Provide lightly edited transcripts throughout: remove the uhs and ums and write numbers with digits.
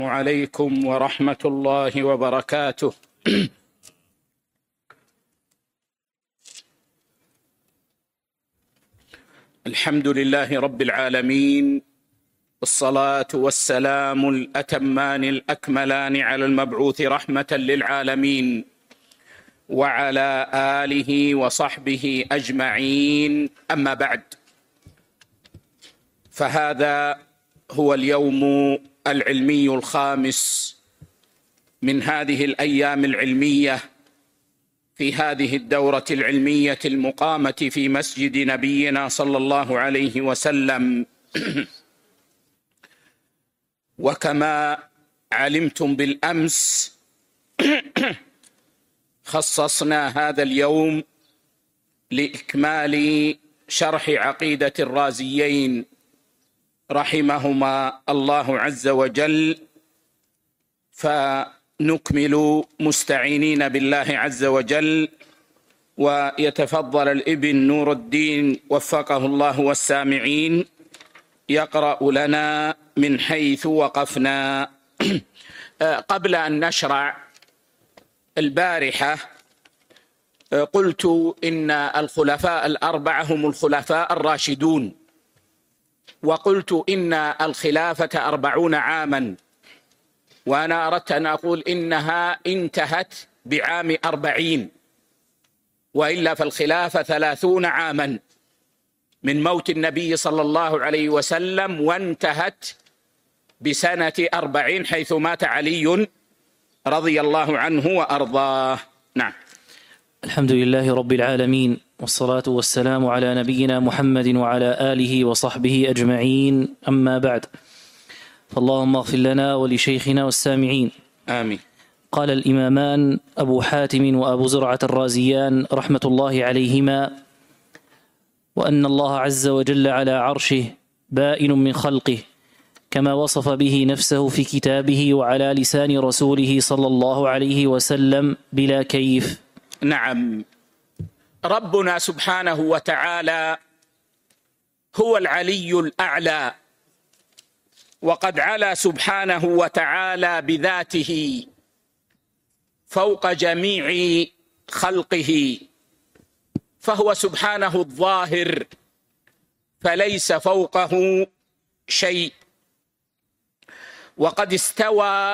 عليكم ورحمة الله وبركاته. الحمد لله رب العالمين، والصلاة والسلام الأتمان الأكملان على المبعوث رحمة للعالمين وعلى آله وصحبه أجمعين، أما بعد، فهذا هو اليوم العلمي الخامس من هذه الأيام العلمية في هذه الدورة العلمية المقامة في مسجد نبينا صلى الله عليه وسلم. وكما علمتم بالأمس خصصنا هذا اليوم لإكمال شرح عقيدة الرازيين رحمهما الله عز وجل، فنكمل مستعينين بالله عز وجل، ويتفضل الابن نور الدين وفقه الله والسامعين يقرأ لنا من حيث وقفنا. قبل أن نشرع، البارحة قلت إن الخلفاء الأربعة هم الخلفاء الراشدون، وقلت إن الخلافة 40 عاما، وأنا أردت أن أقول إنها انتهت بعام 40، وإلا فالخلافة 30 عاما من موت النبي صلى الله عليه وسلم، وانتهت بسنة 40 حيث مات علي رضي الله عنه وأرضاه. نعم. الحمد لله رب العالمين، والصلاة والسلام على نبينا محمد وعلى آله وصحبه أجمعين، أما بعد، فاللهم اغفر لنا ولشيخنا والسامعين، آمين. قال الإمامان أبو حاتم وأبو زرعة الرازيان رحمة الله عليهما: وأن الله عز وجل على عرشه بائن من خلقه، كما وصف به نفسه في كتابه وعلى لسان رسوله صلى الله عليه وسلم بلا كيف. نعم، ربنا سبحانه وتعالى هو العلي الأعلى، وقد علا سبحانه وتعالى بذاته فوق جميع خلقه، فهو سبحانه الظاهر فليس فوقه شيء، وقد استوى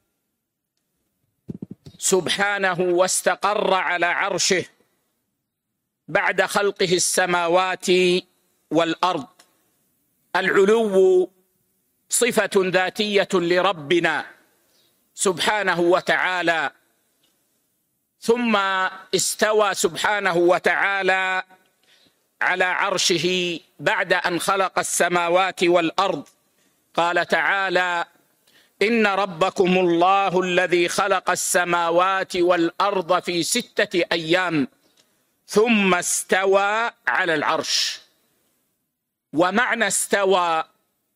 سبحانه واستقر على عرشه بعد خلقه السماوات والأرض. العلو صفة ذاتية لربنا سبحانه وتعالى، ثم استوى سبحانه وتعالى على عرشه بعد أن خلق السماوات والأرض. قال تعالى: إن ربكم الله الذي خلق السماوات والأرض في 6 أيام ثم استوى على العرش. ومعنى استوى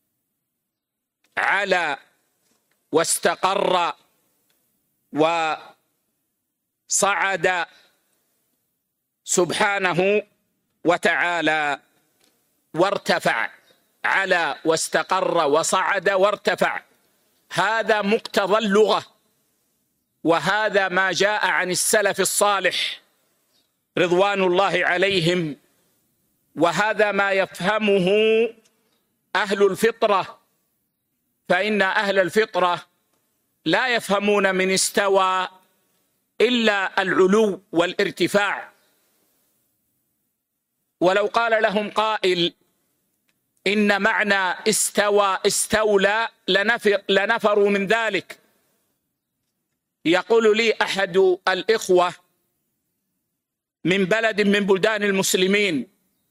على واستقر وصعد سبحانه وتعالى وارتفع، على واستقر وصعد وارتفع، هذا مقتضى اللغة، وهذا ما جاء عن السلف الصالح رضوان الله عليهم، وهذا ما يفهمه أهل الفطرة، فإن أهل الفطرة لا يفهمون من استوى إلا العلو والارتفاع. ولو قال لهم قائل إن معنى استوى استولى لنفروا من ذلك. يقول لي أحد الإخوة من بلد من بلدان المسلمين،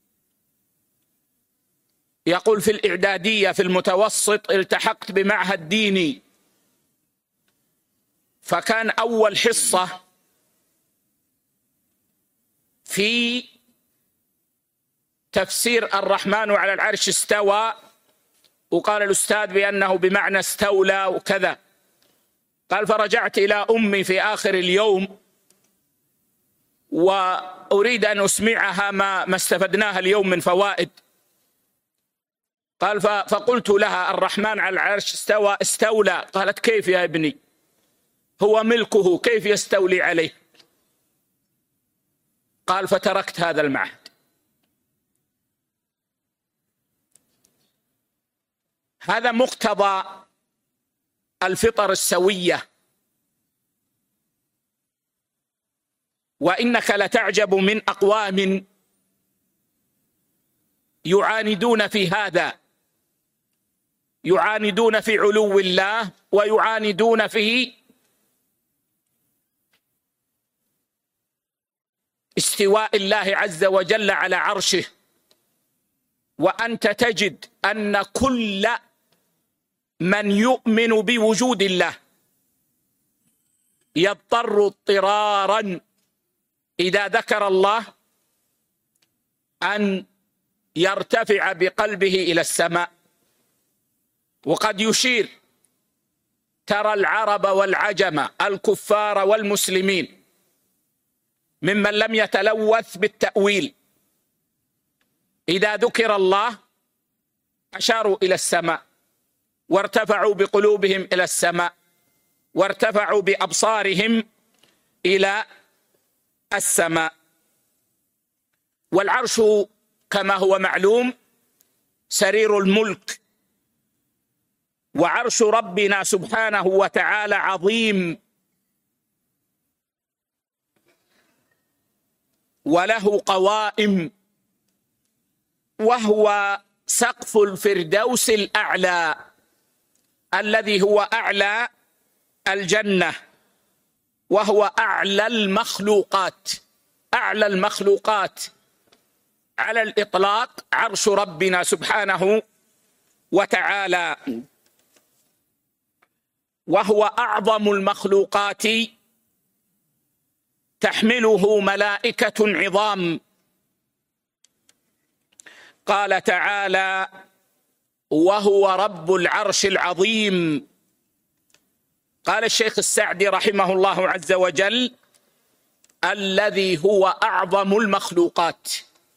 يقول: في الإعدادية في المتوسط التحقت بمعهد ديني، فكان أول حصة في تفسير الرحمن على العرش استوى، وقال الأستاذ بأنه بمعنى استولى وكذا. قال: فرجعت إلى أمي في آخر اليوم وأريد أن أسمعها ما استفدناها اليوم من فوائد، قال فقلت لها الرحمن على العرش استوى استولى. قالت كيف يا ابني، هو ملكه كيف يستولي عليه؟ قال فتركت هذا المعهد. هذا مقتضى الفطر السوية. وإنك لتعجب من أقوام يعاندون في هذا، يعاندون في علو الله ويعاندون في استواء الله عز وجل على عرشه، وأنت تجد أن كل من يؤمن بوجود الله يضطر اضطرارا إذا ذكر الله أن يرتفع بقلبه إلى السماء. وقد يشير ترى العرب والعجم الكفار والمسلمين ممن لم يتلوث بالتأويل إذا ذكر الله أشاروا إلى السماء وارتفعوا بقلوبهم إلى السماء وارتفعوا بأبصارهم إلى السماء. والعرش كما هو معلوم سرير الملك، وعرش ربنا سبحانه وتعالى عظيم وله قوائم، وهو سقف الفردوس الأعلى الذي هو أعلى الجنة، وهو أعلى المخلوقات. أعلى المخلوقات على الإطلاق عرش ربنا سبحانه وتعالى، وهو أعظم المخلوقات تحمله ملائكة عظام. قال تعالى وهو رب العرش العظيم. قال الشيخ السعدي رحمه الله عز وجل الذي هو أعظم المخلوقات.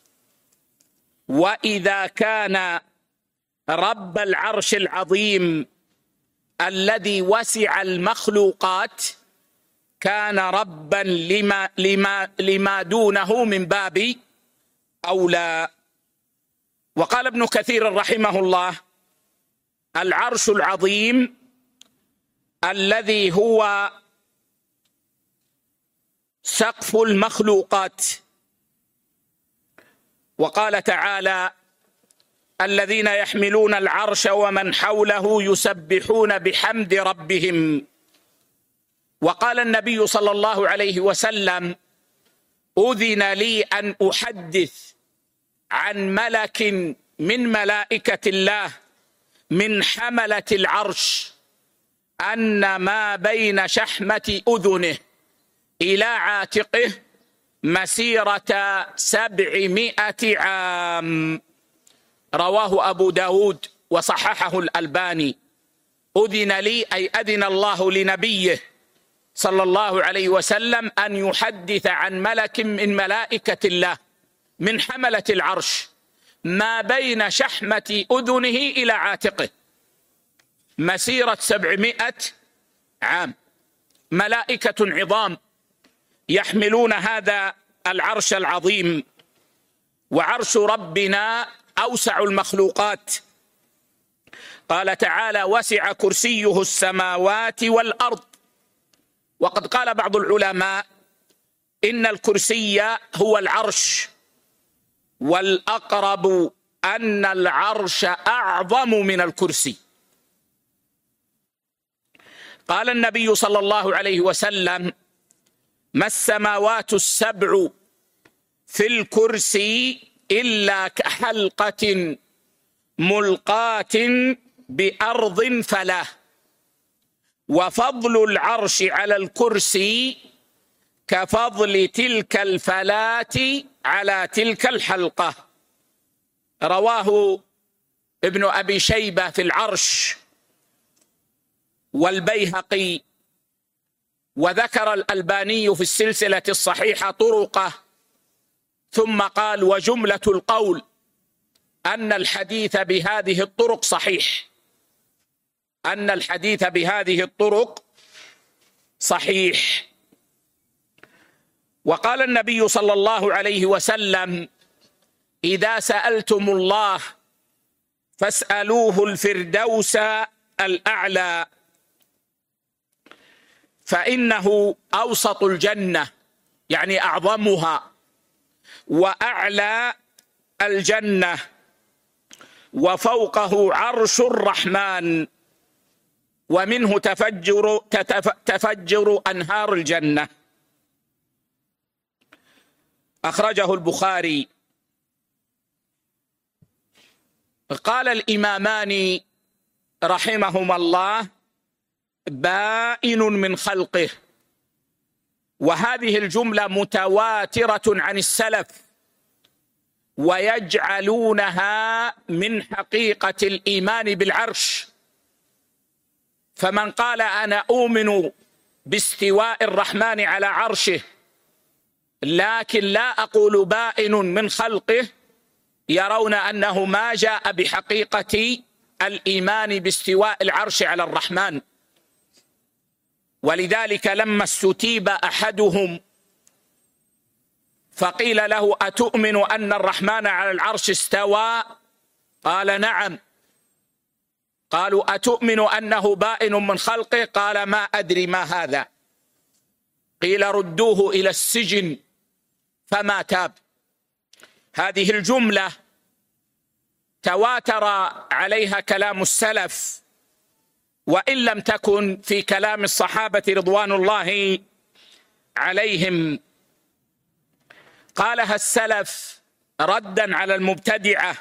وإذا كان رب العرش العظيم الذي وسع المخلوقات كان ربا لما دونه من باب أولى. وقال ابن كثير رحمه الله العرش العظيم الذي هو سقف المخلوقات. وقال تعالى الذين يحملون العرش ومن حوله يسبحون بحمد ربهم. وقال النبي صلى الله عليه وسلم أذن لي أن أحدث عن ملك من ملائكة الله من حملة العرش أن ما بين شحمة أذنه إلى عاتقه مسيرة 700 عام. رواه أبو داود وصححه الألباني. أذن لي أي أذن الله لنبيه صلى الله عليه وسلم أن يحدث عن ملك من ملائكة الله من حملة العرش ما بين شحمة أذنه إلى عاتقه مسيرة 700 عام. ملائكة عظام يحملون هذا العرش العظيم. وعرش ربنا أوسع المخلوقات. قال تعالى وسع كرسيه السماوات والأرض. وقد قال بعض العلماء إن الكرسي هو العرش، والأقرب أن العرش أعظم من الكرسي. قال النبي صلى الله عليه وسلم ما السماوات السبع في الكرسي إلا كحلقة ملقاة بأرض فلاة، وفضل العرش على الكرسي كفضل تلك الفلاة على تلك الحلقة. رواه ابن أبي شيبة في العرش والبيهقي، وذكر الألباني في السلسلة الصحيحة طرقه، ثم قال وجملة القول أن الحديث بهذه الطرق صحيح، أن الحديث بهذه الطرق صحيح. وقال النبي صلى الله عليه وسلم: إذا سألتم الله فاسألوه الفردوس الأعلى، فإنه أوسط الجنة، يعني أعظمها، وأعلى الجنة، وفوقه عرش الرحمن، ومنه تفجر أنهار الجنة. أخرجه البخاري. قال الإمامان رحمهما الله: بائن من خلقه. وهذه الجملة متواترة عن السلف، ويجعلونها من حقيقة الإيمان بالعرش. فمن قال أنا أؤمن باستواء الرحمن على عرشه لكن لا أقول بائن من خلقه، يرون أنه ما جاء بحقيقة الإيمان باستواء العرش على الرحمن. ولذلك لما استتيب أحدهم فقيل له: أتؤمن أن الرحمن على العرش استوى؟ قال: نعم. قالوا: أتؤمن أنه بائن من خلقه؟ قال: ما أدري ما هذا. قيل: ردوه إلى السجن فما تاب. هذه الجملة تواتر عليها كلام السلف، وإن لم تكن في كلام الصحابة رضوان الله عليهم. قالها السلف ردا على المبتدعة،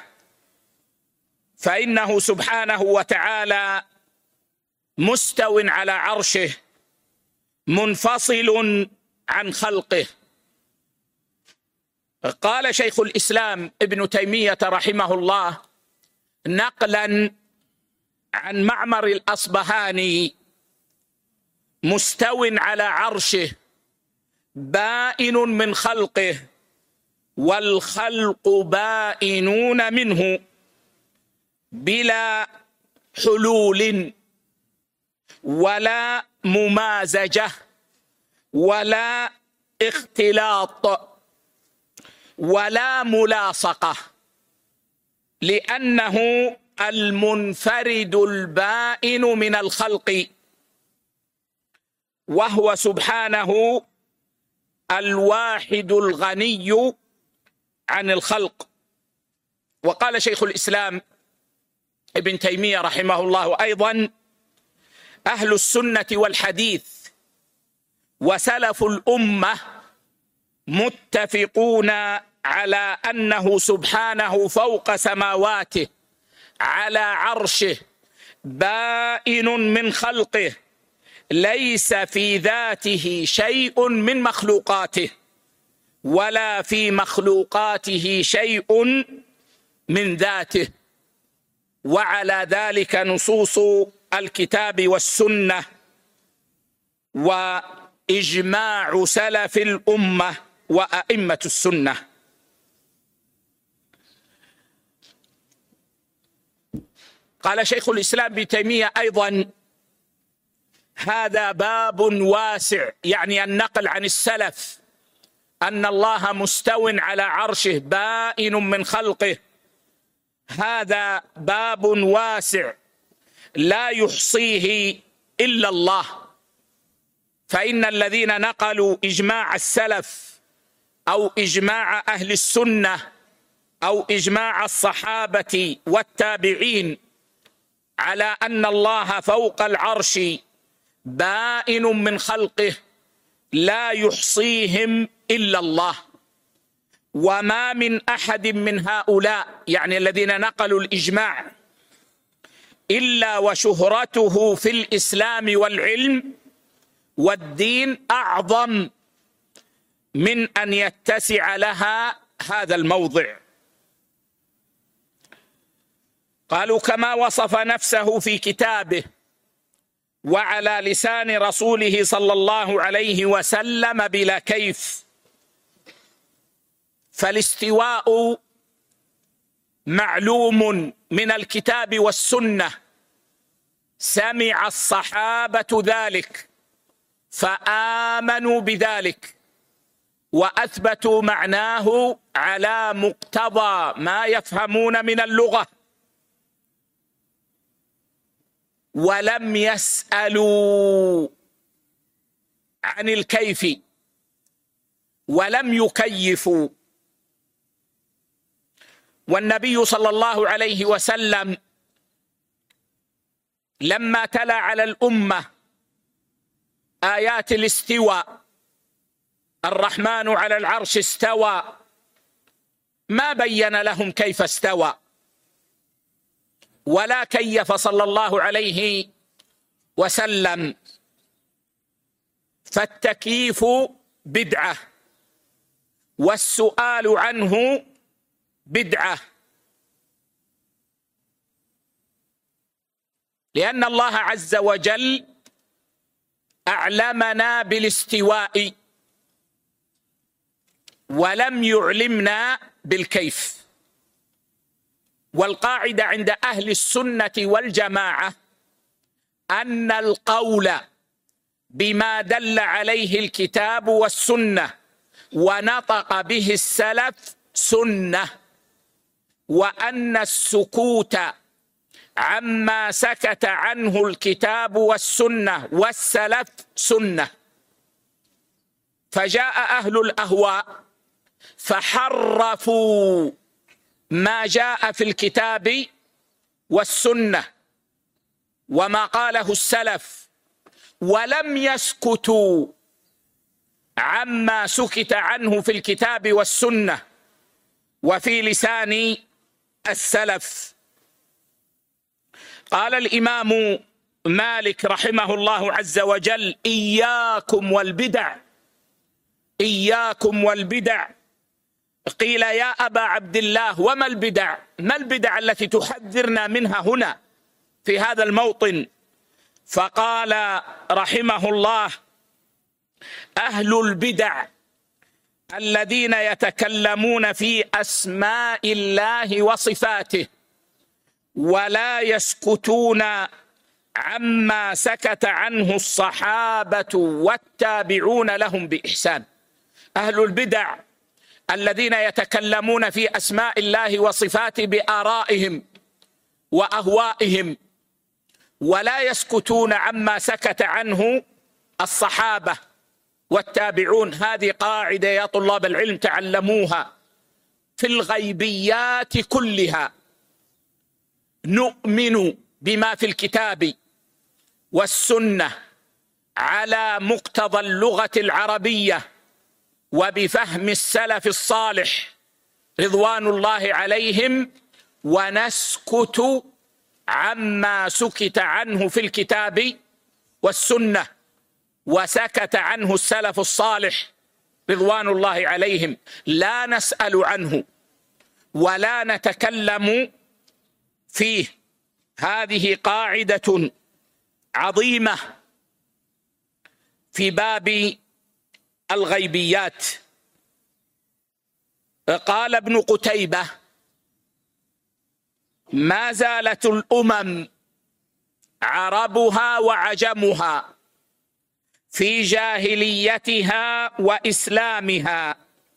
فإنه سبحانه وتعالى مستو على عرشه منفصل عن خلقه. قال شيخ الإسلام ابن تيمية رحمه الله نقلا عن معمر الأصبهاني: مستو على عرشه بائن من خلقه، والخلق بائنون منه، بلا حلول ولا ممازجة ولا اختلاط ولا ملاصقة، لأنه المنفرد البائن من الخلق، وهو سبحانه الواحد الغني عن الخلق. وقال شيخ الإسلام ابن تيمية رحمه الله أيضا: أهل السنة والحديث وسلف الأمة متفقون على أنه سبحانه فوق سماواته على عرشه بائن من خلقه، ليس في ذاته شيء من مخلوقاته ولا في مخلوقاته شيء من ذاته. وعلى ذلك نصوص الكتاب والسنة وإجماع سلف الأمة وأئمة السنة. قال شيخ الإسلام ابن تيمية أيضا: هذا باب واسع، يعني النقل عن السلف أن الله مستو على عرشه بائن من خلقه، هذا باب واسع لا يحصيه إلا الله. فإن الذين نقلوا إجماع السلف أو إجماع أهل السنة أو إجماع الصحابة والتابعين على أن الله فوق العرش بائن من خلقه لا يحصيهم إلا الله. وما من أحد من هؤلاء، يعني الذين نقلوا الإجماع، إلا وشهرته في الإسلام والعلم والدين أعظم من أن يتسع لها هذا الموضع. قالوا: كما وصف نفسه في كتابه وعلى لسان رسوله صلى الله عليه وسلم بلا كيف. فالاستواء معلوم من الكتاب والسنة، سمع الصحابة ذلك فآمنوا بذلك وأثبتوا معناه على مقتضى ما يفهمون من اللغة، ولم يسألوا عن الكيف ولم يكيفوا. والنبي صلى الله عليه وسلم لما تلا على الأمة آيات الاستواء، الرحمن على العرش استوى، ما بين لهم كيف استوى ولا كيف صلى الله عليه وسلم. فالتكييف بدعة والسؤال عنه بدعة، لأن الله عز وجل أعلمنا بالاستواء ولم يعلمنا بالكيف. والقاعدة عند أهل السنة والجماعة أن القول بما دل عليه الكتاب والسنة ونطق به السلف سنة، وأن السكوت عما سكت عنه الكتاب والسنة والسلف سنة. فجاء أهل الأهواء فحرفوا ما جاء في الكتاب والسنة وما قاله السلف، ولم يسكتوا عما سكت عنه في الكتاب والسنة وفي لسان السلف. قال الإمام مالك رحمه الله عز وجل: إياكم والبدع، إياكم والبدع. قيل: يا أبا عبد الله وما البدع؟ ما البدع التي تحذرنا منها هنا في هذا الموطن؟ فقال رحمه الله: أهل البدع الذين يتكلمون في أسماء الله وصفاته ولا يسكتون عما سكت عنه الصحابة والتابعون لهم بإحسان. أهل البدع الذين يتكلمون في أسماء الله وصفاته بآرائهم وأهوائهم ولا يسكتون عما سكت عنه الصحابة والتابعون. هذه قاعدة يا طلاب العلم تعلموها في الغيبيات كلها. نؤمن بما في الكتاب والسنة على مقتضى اللغة العربية وبفهم السلف الصالح رضوان الله عليهم، ونسكت عما سكت عنه في الكتاب والسنة وسكت عنه السلف الصالح رضوان الله عليهم، لا نسأل عنه ولا نتكلم فيه. هذه قاعدة عظيمة في باب الغيبيات. قال ابن قتيبة: ما زالت الأمم عربها وعجمها في جاهليتها وإسلامها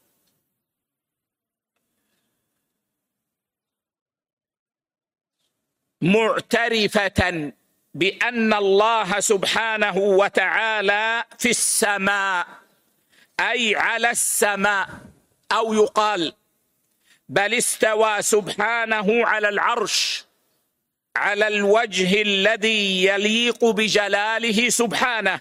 معترفة بأن الله سبحانه وتعالى في السماء، أي على السماء، أو يقال بل استوى سبحانه على العرش على الوجه الذي يليق بجلاله سبحانه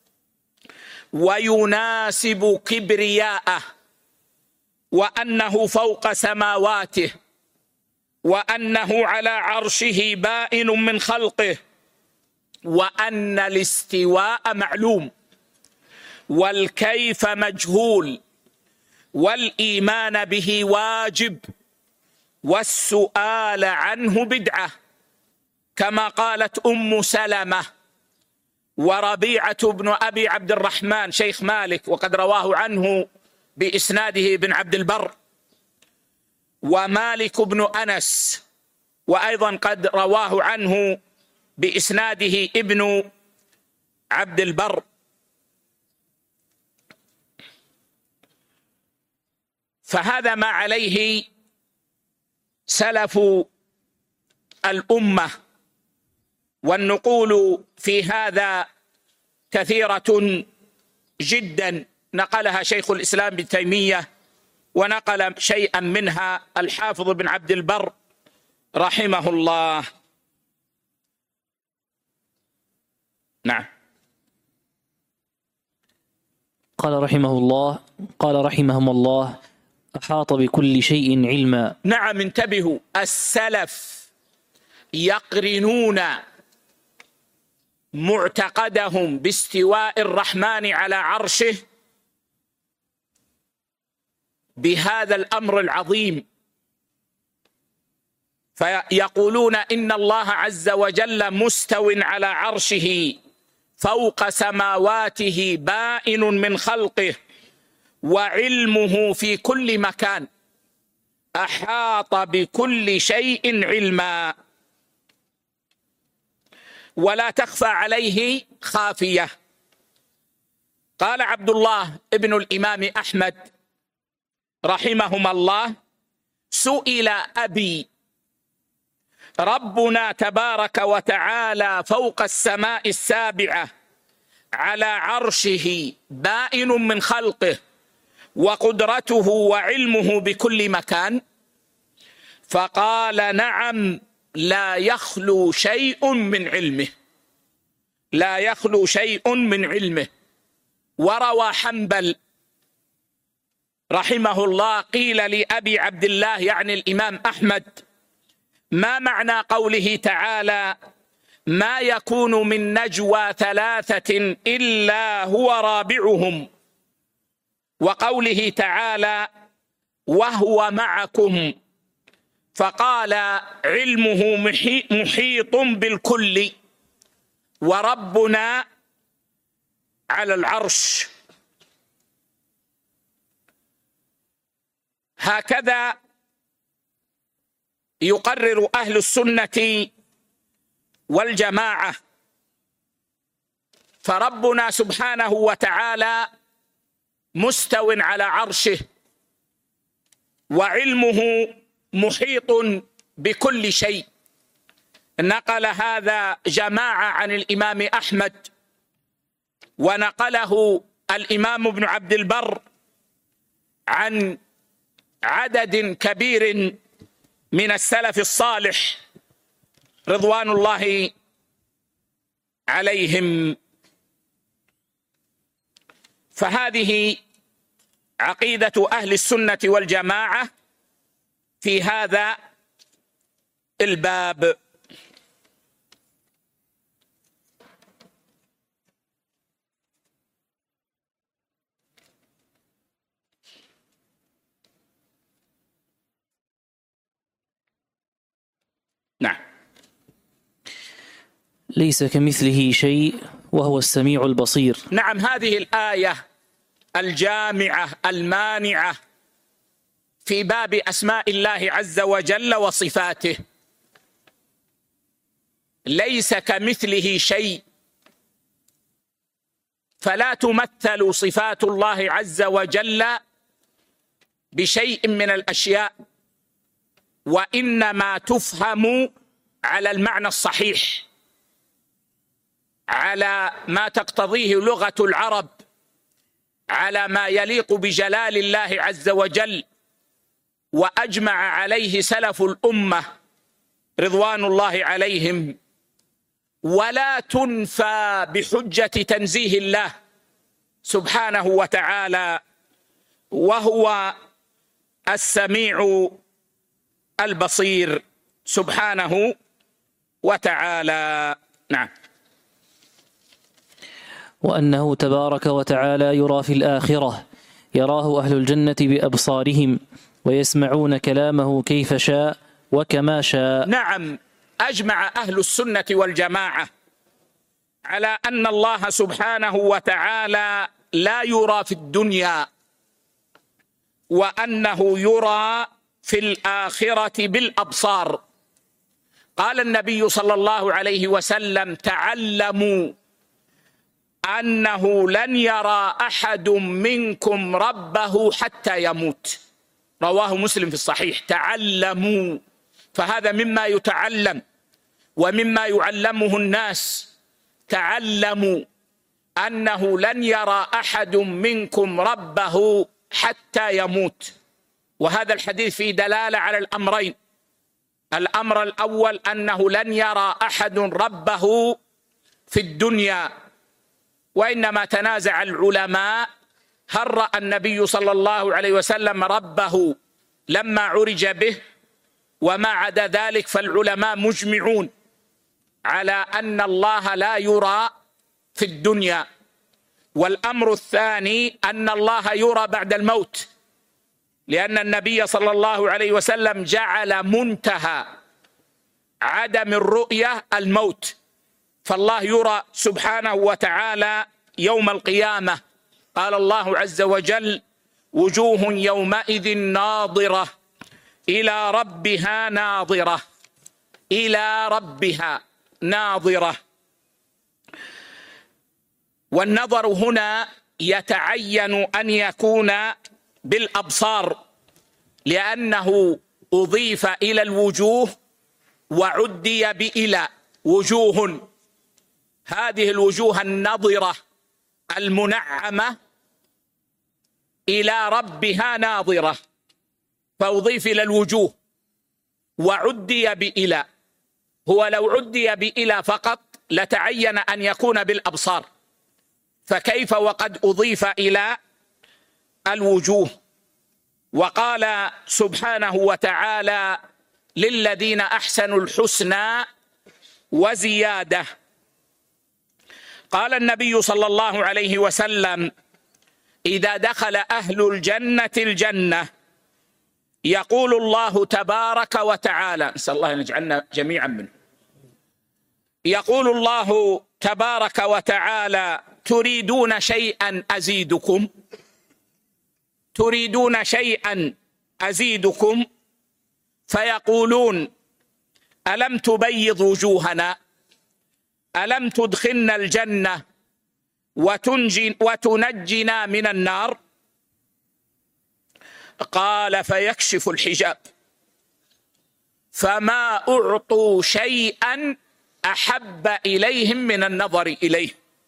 ويناسب كبرياءه، وأنه فوق سماواته، وأنه على عرشه بائن من خلقه، وأن الاستواء معلوم والكيف مجهول، والإيمان به واجب، والسؤال عنه بدعة، كما قالت أم سلمة وربيعة بن أبي عبد الرحمن شيخ مالك، وقد رواه عنه بإسناده ابن عبد البر. ومالك بن أنس، وأيضا قد رواه عنه بإسناده ابن عبد البر. فهذا ما عليه سلف الأمة، والنقول في هذا كثيرة جدا، نقلها شيخ الإسلام ابن تيمية، ونقل شيئا منها الحافظ بن عبد البر رحمه الله. نعم. قال رحمهم الله: أحاط بكل شيء علما. نعم، انتبهوا، السلف يقرنون معتقدهم باستواء الرحمن على عرشه بهذا الأمر العظيم، فيقولون إن الله عز وجل مستو على عرشه فوق سماواته بائن من خلقه وعلمه في كل مكان، أحاط بكل شيء علما ولا تخفى عليه خافية. قال عبد الله ابن الإمام أحمد رحمهما الله: سئل أبي ربنا تبارك وتعالى فوق السماء السابعة على عرشه بائن من خلقه وقدرته وعلمه بكل مكان، فقال: نعم، لا يخلو شيء من علمه، لا يخلو شيء من علمه. وروى حنبل رحمه الله: قيل لأبي عبد الله يعني الإمام أحمد: ما معنى قوله تعالى: ما يكون من نجوى ثلاثة إلا هو رابعهم، وقوله تعالى: وهو معكم؟ فقال: علمه محيط بالكل، وربنا على العرش. هكذا يقرر أهل السنة والجماعة، فربنا سبحانه وتعالى مستو على عرشه، وعلمه محيط بكل شيء. نقل هذا جماعة عن الإمام أحمد، ونقله الإمام ابن عبد البر عن عدد كبير من السلف الصالح رضوان الله عليهم. فهذه عقيدة أهل السنة والجماعة في هذا الباب. نعم. ليس كمثله شيء وهو السميع البصير. نعم، هذه الآية الجامعة المانعة في باب أسماء الله عز وجل وصفاته. ليس كمثله شيء، فلا تمثل صفات الله عز وجل بشيء من الأشياء، وإنما تفهم على المعنى الصحيح، على ما تقتضيه لغة العرب، على ما يليق بجلال الله عز وجل، وأجمع عليه سلف الأمة رضوان الله عليهم. ولا تنفى بحجة تنزيه الله سبحانه وتعالى، وهو السميع البصير سبحانه وتعالى. نعم. وأنه تبارك وتعالى يرى في الآخرة، يراه أهل الجنة بأبصارهم، ويسمعون كلامه كيف شاء وكما شاء. نعم، أجمع أهل السنة والجماعة على أن الله سبحانه وتعالى لا يرى في الدنيا، وأنه يرى في الآخرة بالأبصار. قال النبي صلى الله عليه وسلم: تعلموا أنه لن يرى أحد منكم ربه حتى يموت. رواه مسلم في الصحيح. تعلموا، فهذا مما يتعلم ومما يعلمه الناس. تعلموا أنه لن يرى أحد منكم ربه حتى يموت. وهذا الحديث فيه دلالة على الأمرين. الأمر الأول أنه لن يرى أحد ربه في الدنيا، وإنما تنازع العلماء هل رأى النبي صلى الله عليه وسلم ربه لما عرج به، وما عدا ذلك فالعلماء مجمعون على أن الله لا يرى في الدنيا. والأمر الثاني أن الله يرى بعد الموت، لأن النبي صلى الله عليه وسلم جعل منتهى عدم الرؤية الموت، فالله يرى سبحانه وتعالى يوم القيامة. قال الله عز وجل: وجوه يومئذ ناظرة إلى ربها ناظرة. إلى ربها ناظرة. والنظر هنا يتعين أن يكون بالأبصار، لأنه أضيف إلى الوجوه وعدي بإلى وجوه. هذه الوجوه النضرة المنعمة إلى ربها ناظرة، فأضيف إلى الوجوه وعدي بإلى. هو لو عدي بإلى فقط لتعين أن يكون بالأبصار، فكيف وقد أضيف إلى الوجوه؟ وقال سبحانه وتعالى: للذين أحسنوا الحسنى وزيادة. قال النبي صلى الله عليه وسلم: إذا دخل أهل الجنة الجنة يقول الله تبارك وتعالى، نسأل الله أن يجعلنا جميعا منه، يقول الله تبارك وتعالى: تريدون شيئا أزيدكم؟ تريدون شيئا أزيدكم؟ فيقولون: ألم تبيض وجوهنا؟ ألم تدخلنا الجنة وتنجنا من النار؟ قال: فيكشف الحجاب، فما أعطوا شيئا أحب إليهم من النظر إليه.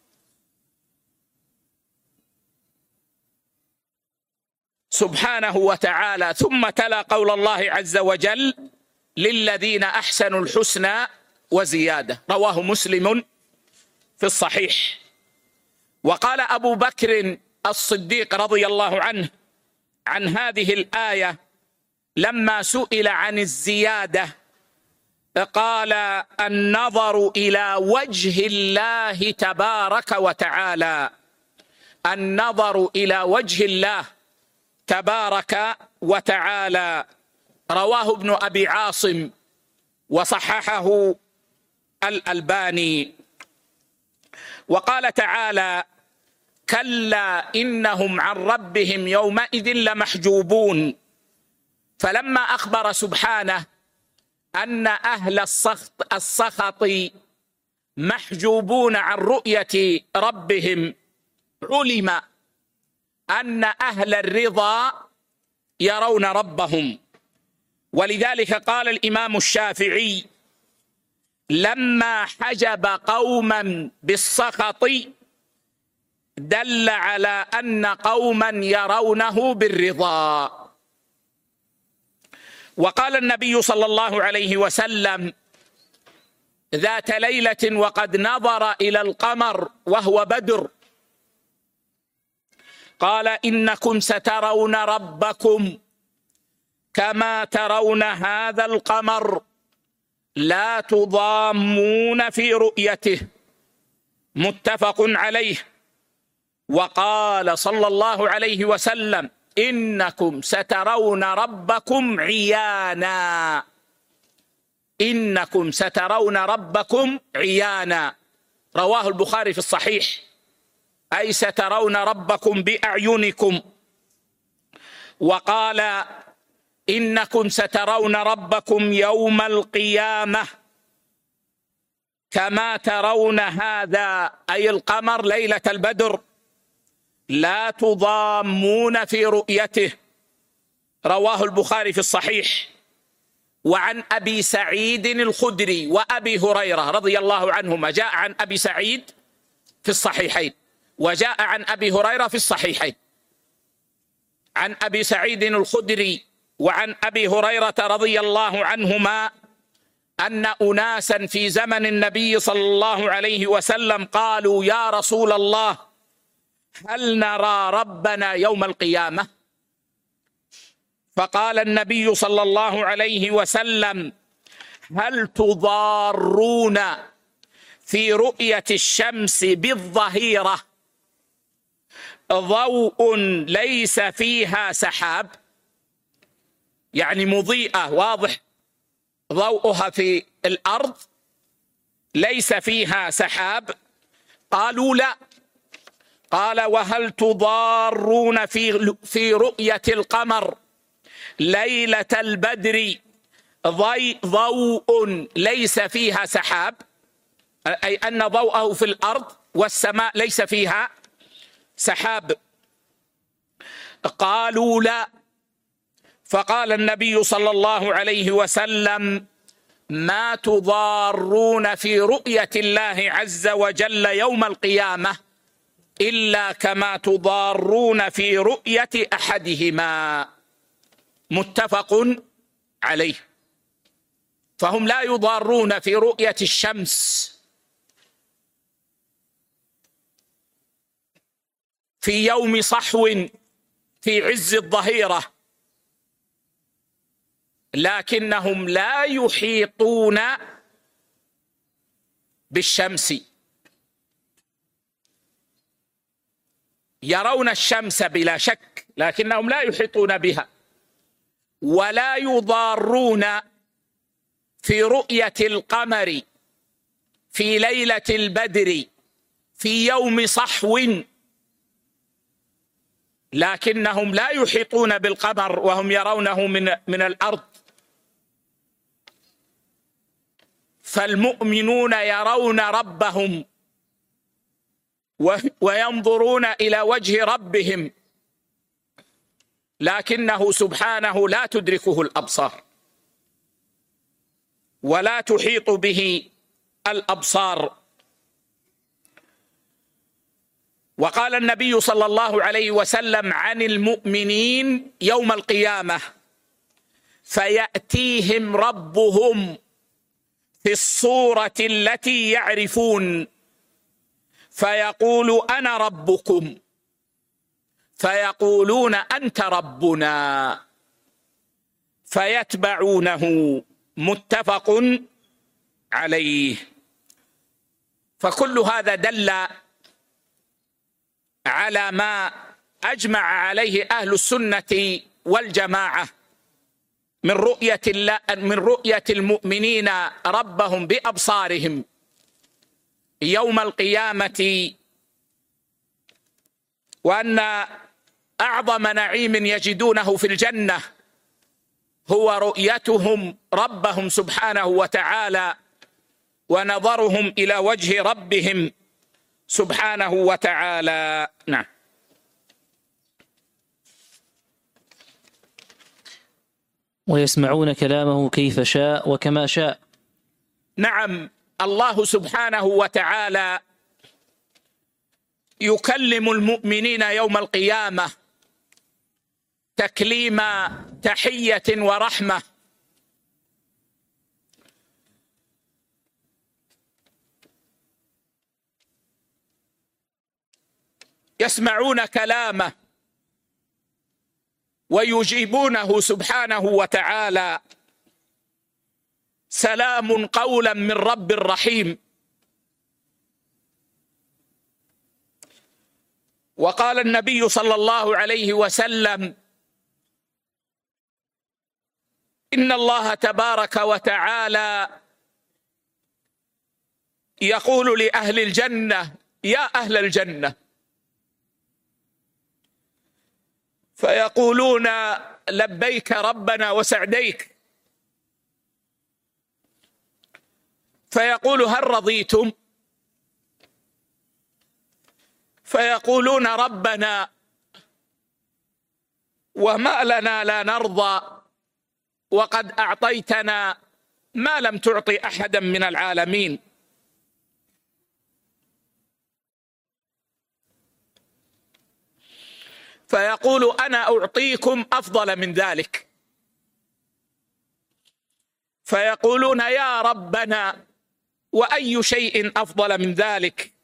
سبحانه وتعالى. ثم تلا قول الله عز وجل: للذين أحسنوا الحسنى وزيادة. رواه مسلم في الصحيح. وقال أبو بكر الصديق رضي الله عنه عن هذه الآية لما سئل عن الزيادة قال: النظر إلى وجه الله تبارك وتعالى. النظر إلى وجه الله تبارك وتعالى. رواه ابن أبي عاصم وصححه الألباني. وقال تعالى: كلا إنهم عن ربهم يومئذ لمحجوبون. فلما أخبر سبحانه أن أهل السخط محجوبون عن رؤية ربهم، علم أن أهل الرضا يرون ربهم. ولذلك قال الإمام الشافعي: لما حجب قوما بالسخط دل على أن قوما يرونه بالرضا. وقال النبي صلى الله عليه وسلم ذات ليلة وقد نظر إلى القمر وهو بدر، قال: إنكم سترون ربكم كما ترون هذا القمر لا تضامون في رؤيته. متفق عليه. وقال صلى الله عليه وسلم: إنكم سترون ربكم عيانا. إنكم سترون ربكم عيانا. رواه البخاري في الصحيح، أي سترون ربكم بأعينكم. وقال إنكم سترون ربكم يوم القيامة كما ترون هذا، أي القمر ليلة البدر، لا تضامون في رؤيته. رواه البخاري في الصحيح. وعن أبي سعيد الخدري وأبي هريرة رضي الله عنهما، جاء عن أبي سعيد في الصحيحين وجاء عن أبي هريرة في الصحيحين. عن أبي سعيد الخدري وعن أبي هريرة رضي الله عنهما أن أناسا في زمن النبي صلى الله عليه وسلم قالوا: يا رسول الله، هل نرى ربنا يوم القيامة؟ فقال النبي صلى الله عليه وسلم: هل تضارون في رؤية الشمس بالظهيرة ضوء ليس فيها سحاب؟ يعني مضيئة واضح ضوءها في الأرض ليس فيها سحاب. قالوا: لا. قال: وهل تضارون في رؤية القمر ليلة البدر ضوء ليس فيها سحاب، أي أن ضوءه في الأرض والسماء ليس فيها سحاب؟ قالوا: لا. فقال النبي صلى الله عليه وسلم: ما تضارون في رؤية الله عز وجل يوم القيامة إلا كما تضارون في رؤية أحدهما. متفق عليه. فهم لا يضارون في رؤية الشمس في يوم صحو في عز الظهيرة، لكنهم لا يحيطون بالشمس. يرون الشمس بلا شك، لكنهم لا يحيطون بها. ولا يضارون في رؤية القمر في ليلة البدر في يوم صحو، لكنهم لا يحيطون بالقمر وهم يرونه من الأرض. فالمؤمنون يرون ربهم وينظرون إلى وجه ربهم، لكنه سبحانه لا تدركه الأبصار ولا تحيط به الأبصار. وقال النبي صلى الله عليه وسلم عن المؤمنين يوم القيامة: فيأتيهم ربهم في الصورة التي يعرفون فيقول: أنا ربكم، فيقولون: أنت ربنا، فيتبعونه. متفق عليه. فكل هذا دل على ما أجمع عليه أهل السنة والجماعة من رؤية المؤمنين ربهم بأبصارهم يوم القيامة، وأن أعظم نعيم يجدونه في الجنة هو رؤيتهم ربهم سبحانه وتعالى ونظرهم إلى وجه ربهم سبحانه وتعالى. نعم. ويسمعون كلامه كيف شاء وكما شاء. نعم، الله سبحانه وتعالى يكلم المؤمنين يوم القيامة تكليم تحية ورحمة. يسمعون كلامه ويجيبونه سبحانه وتعالى: سلام قولا من رب رحيم. وقال النبي صلى الله عليه وسلم: إن الله تبارك وتعالى يقول لأهل الجنة: يا أهل الجنة، فيقولون: لبيك ربنا وسعديك، فيقول هل رضيتم؟ فيقولون ربنا وما لنا لا نرضى وقد أعطيتنا ما لم تعطي أحدا من العالمين. فيقول أنا أعطيكم أفضل من ذلك. فيقولون يا ربنا وأي شيء أفضل من ذلك؟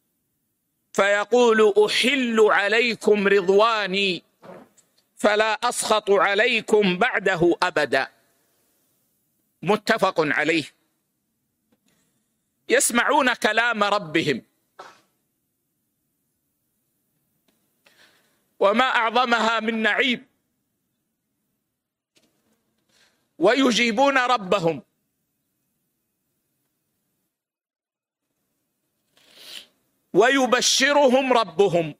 فيقول أحل عليكم رضواني فلا أسخط عليكم بعده أبدا. متفق عليه. يسمعون كلام ربهم، وما أعظمها من نعيم، ويجيبون ربهم ويبشرهم ربهم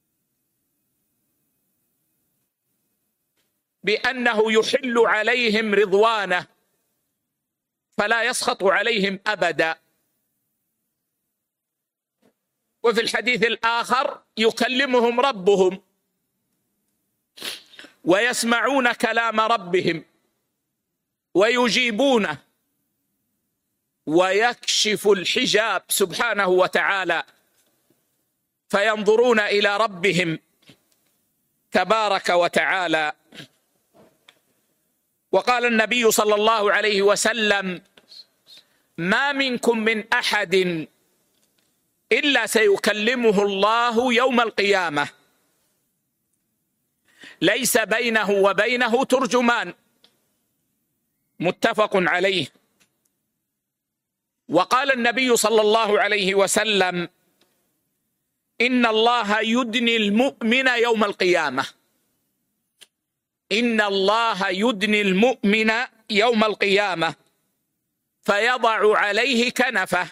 بأنه يحل عليهم رضوانه فلا يسخط عليهم أبدا. وفي الحديث الآخر يكلمهم ربهم ويسمعون كلام ربهم ويجيبونه، ويكشف الحجاب سبحانه وتعالى فينظرون إلى ربهم تبارك وتعالى. وقال النبي صلى الله عليه وسلم ما منكم من أحد إلا سيكلمه الله يوم القيامة ليس بينه وبينه ترجمان. متفق عليه. وقال النبي صلى الله عليه وسلم إن الله يدني المؤمن يوم القيامة، إن الله يدني المؤمن يوم القيامة فيضع عليه كنفه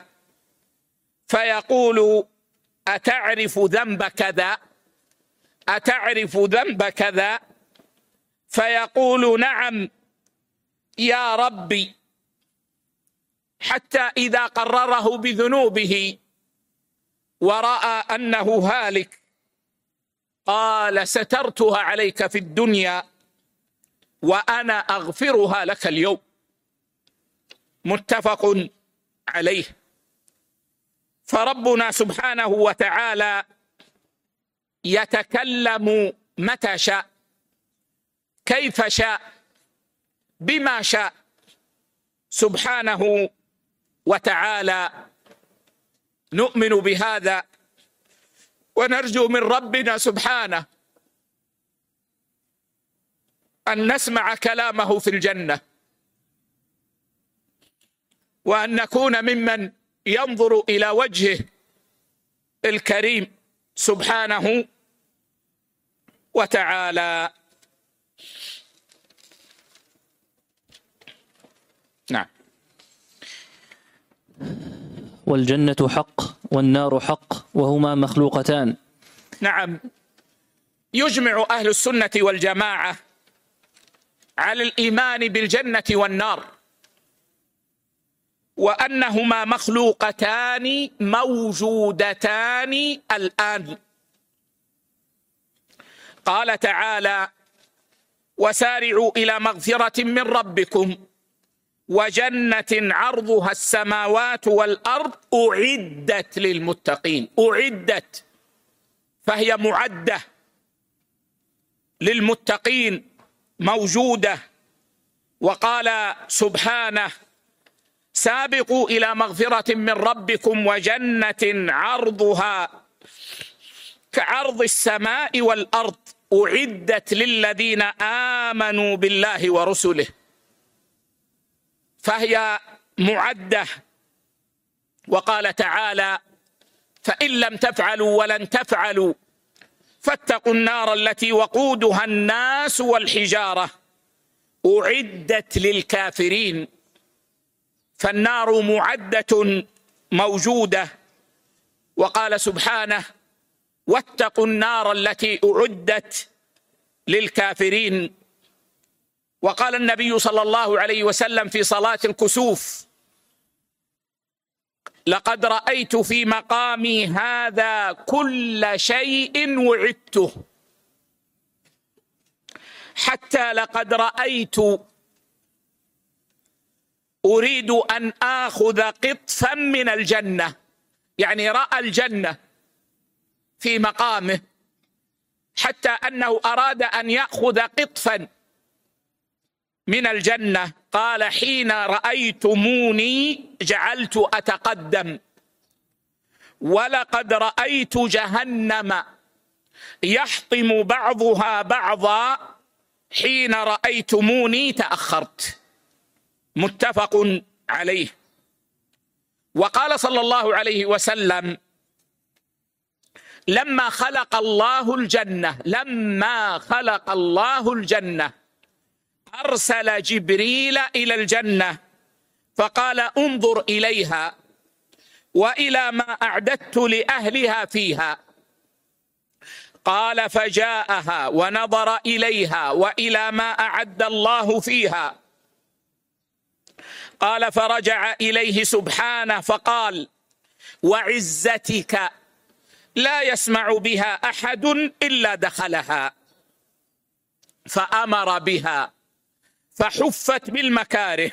فيقول أتعرف ذنب كذا؟ أتعرف ذنب كذا؟ فيقول نعم يا ربي، حتى إذا قرره بذنوبه ورأى أنه هالك قال سترتها عليك في الدنيا وأنا أغفرها لك اليوم. متفق عليه. فربنا سبحانه وتعالى يتكلم متى شاء، كيف شاء، بما شاء سبحانه وتعالى. نؤمن بهذا ونرجو من ربنا سبحانه أن نسمع كلامه في الجنة، وأن نكون ممن ينظر إلى وجهه الكريم سبحانه وتعالى. نعم. والجنة حق والنار حق وهما مخلوقتان. نعم. يجمع أهل السنة والجماعة على الإيمان بالجنة والنار، وأنهما مخلوقتان موجودتان الآن. قال تعالى وسارعوا إلى مغفرة من ربكم وجنة عرضها السماوات والأرض أعدت للمتقين. أعدت، فهي معدة للمتقين، موجودة. وقال سبحانه سابقوا إلى مغفرة من ربكم وجنة عرضها كعرض السماء والأرض أعدت للذين آمنوا بالله ورسله. فهي معدة. وقال تعالى فإن لم تفعلوا ولن تفعلوا فاتقوا النار التي وقودها الناس والحجارة أعدت للكافرين. فالنار معدة موجودة. وقال سبحانه واتقوا النار التي أعدت للكافرين. وقال النبي صلى الله عليه وسلم في صلاة الكسوف: لقد رأيت في مقامي هذا كل شيء وعدته، حتى لقد رأيت أريد أن آخذ قطفا من الجنة، يعني رأى الجنة في مقامه، حتى أنه أراد أن يأخذ قطفا من الجنة. قال: حين رأيتموني جعلت أتقدم، ولقد رأيت جهنم يحطم بعضها بعضا، حين رأيتموني تأخرت. متفق عليه. وقال صلى الله عليه وسلم: لما خلق الله الجنة أرسل جبريل إلى الجنة فقال: انظر إليها وإلى ما أعددت لأهلها فيها. قال: فجاءها ونظر إليها وإلى ما أعد الله فيها. قال: فرجع إليه سبحانه فقال: وعزتك لا يسمع بها أحد إلا دخلها. فأمر بها فحفت بالمكاره،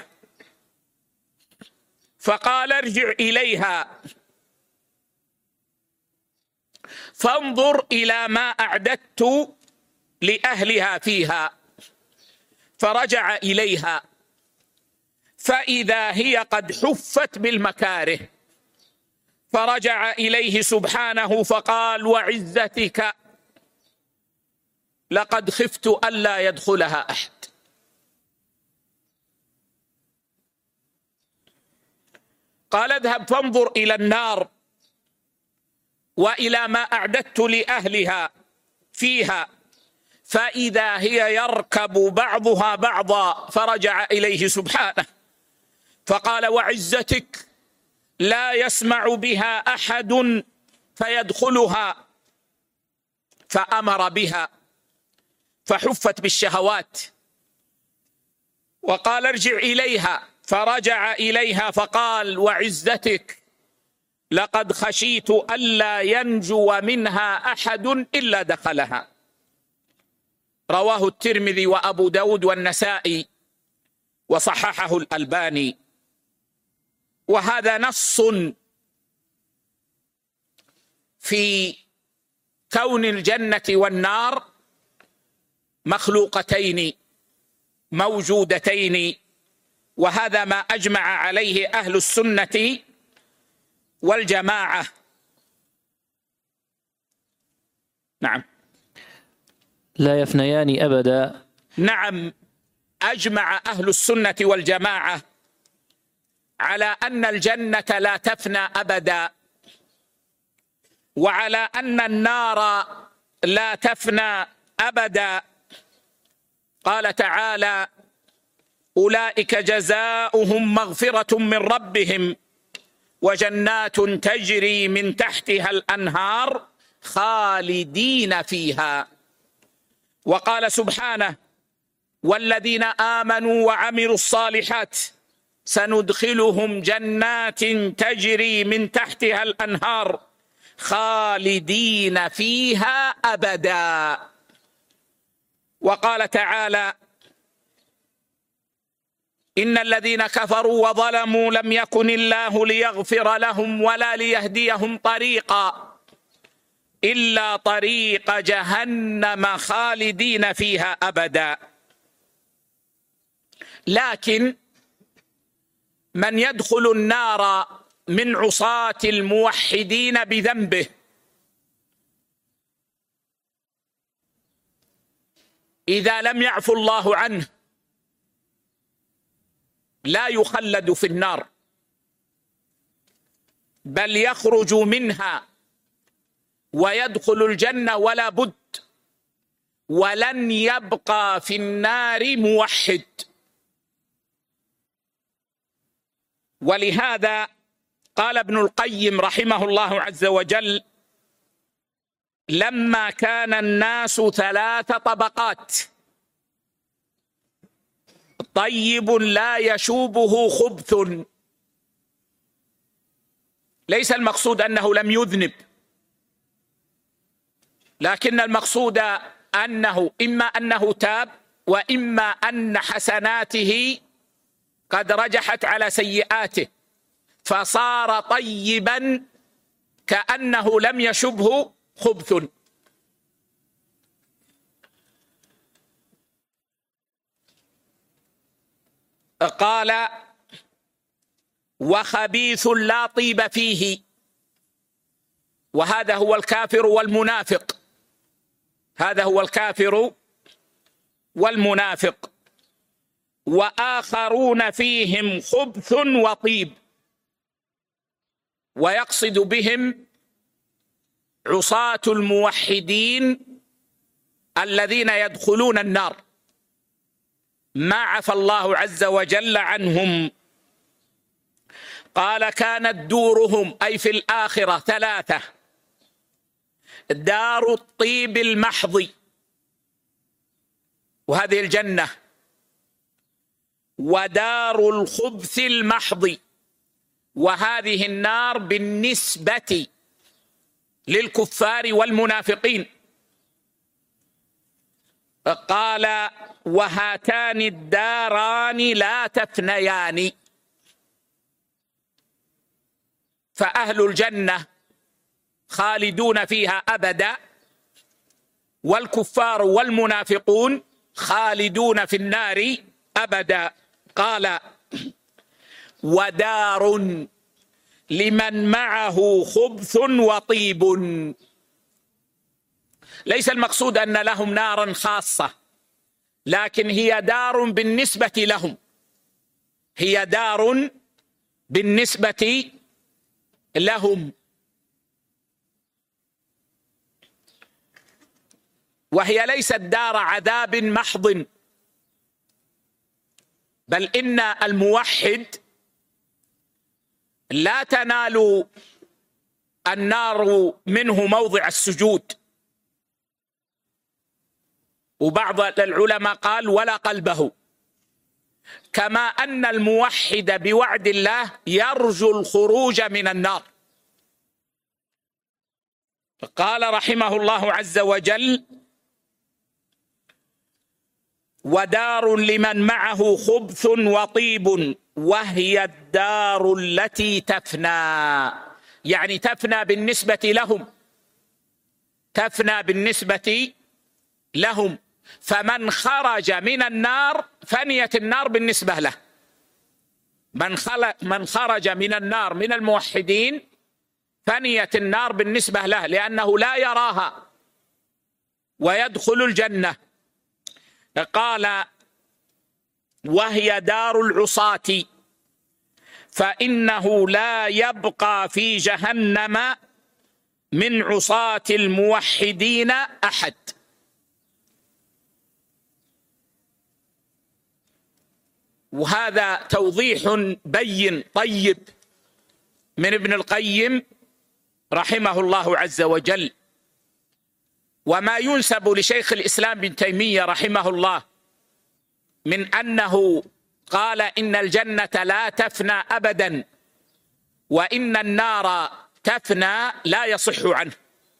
فقال: ارجع إليها فانظر إلى ما أعددت لأهلها فيها. فرجع إليها فإذا هي قد حفت بالمكاره، فرجع إليه سبحانه فقال: وعزتك لقد خفت ألا يدخلها أحد. قال: اذهب فانظر إلى النار وإلى ما أعددت لأهلها فيها، فإذا هي يركب بعضها بعضا. فرجع إليه سبحانه فقال: وعزتك لا يسمع بها أحد فيدخلها. فأمر بها فحفت بالشهوات، وقال: ارجع إليها. فرجع إليها فقال: وعزتك لقد خشيت ألا ينجو منها أحد إلا دخلها. رواه الترمذي وأبو داود والنسائي وصححه الألباني. وهذا نص في كون الجنة والنار مخلوقتين موجودتين، وهذا ما أجمع عليه أهل السنة والجماعة. نعم. لا يفنيان أبدا. نعم، أجمع أهل السنة والجماعة على أن الجنة لا تفنى أبدا، وعلى أن النار لا تفنى أبدا. قال تعالى: أولئك جزاؤهم مغفرة من ربهم وجنات تجري من تحتها الأنهار خالدين فيها. وقال سبحانه: والذين آمنوا وعملوا الصالحات سندخلهم جنات تجري من تحتها الأنهار خالدين فيها أبدا. وقال تعالى: إن الذين كفروا وظلموا لم يكن الله ليغفر لهم ولا ليهديهم طريقا إلا طريق جهنم خالدين فيها أبدا. لكن من يدخل النار من عصاة الموحدين بذنبه إذا لم يعفو الله عنه لا يخلد في النار، بل يخرج منها ويدخل الجنة ولا بد، ولن يبقى في النار موحد. ولهذا قال ابن القيم رحمه الله عز وجل: لما كان الناس 3 طبقات طيب لا يشوبه خبث. ليس المقصود أنه لم يذنب، لكن المقصود أنه إما أنه تاب، وإما أن حسناته قد رجحت على سيئاته فصار طيبا كأنه لم يشبه خبث. قال: وخبيث لا طيب فيه. وهذا هو الكافر والمنافق، هذا هو الكافر والمنافق. وآخرون فيهم خبث وطيب، ويقصد بهم عصاة الموحدين الذين يدخلون النار ما عفى الله عز وجل عنهم. قال: كانت دورهم أي في الآخرة ثلاثة: دار الطيب المحض، وهذه الجنة، ودار الخبث المحض، وهذه النار بالنسبة للكفار والمنافقين. قال: وهاتان الداران لا تفنيان. فأهل الجنة خالدون فيها أبدا، والكفار والمنافقون خالدون في النار أبدا. قال: ودار لمن معه خبث وطيب. ليس المقصود أن لهم نارا خاصة، لكن هي دار بالنسبة لهم، هي دار بالنسبة لهم. وهي ليست دار عذاب محض، بل إن الموحد لا تنال النار منه موضع السجود، وبعض العلماء قال ولا قلبه، كما أن الموحد بوعد الله يرجو الخروج من النار. قال رحمه الله عز وجل: ودار لمن معه خبث وطيب، وهي الدار التي تفنى، يعني تفنى بالنسبة لهم، تفنى بالنسبة لهم. فمن خرج من النار فنيت النار بالنسبة له. من خرج من النار من الموحدين فنيت النار بالنسبة له، لأنه لا يراها ويدخل الجنة. قال: وهي دار العصاة، فإنه لا يبقى في جهنم من عصاة الموحدين أحد. وهذا توضيح بين طيب من ابن القيم رحمه الله عز وجل. وما ينسب لشيخ الإسلام ابن تيمية رحمه الله من أنه قال إن الجنة لا تفنى أبدا وإن النار تفنى لا يصح عنه،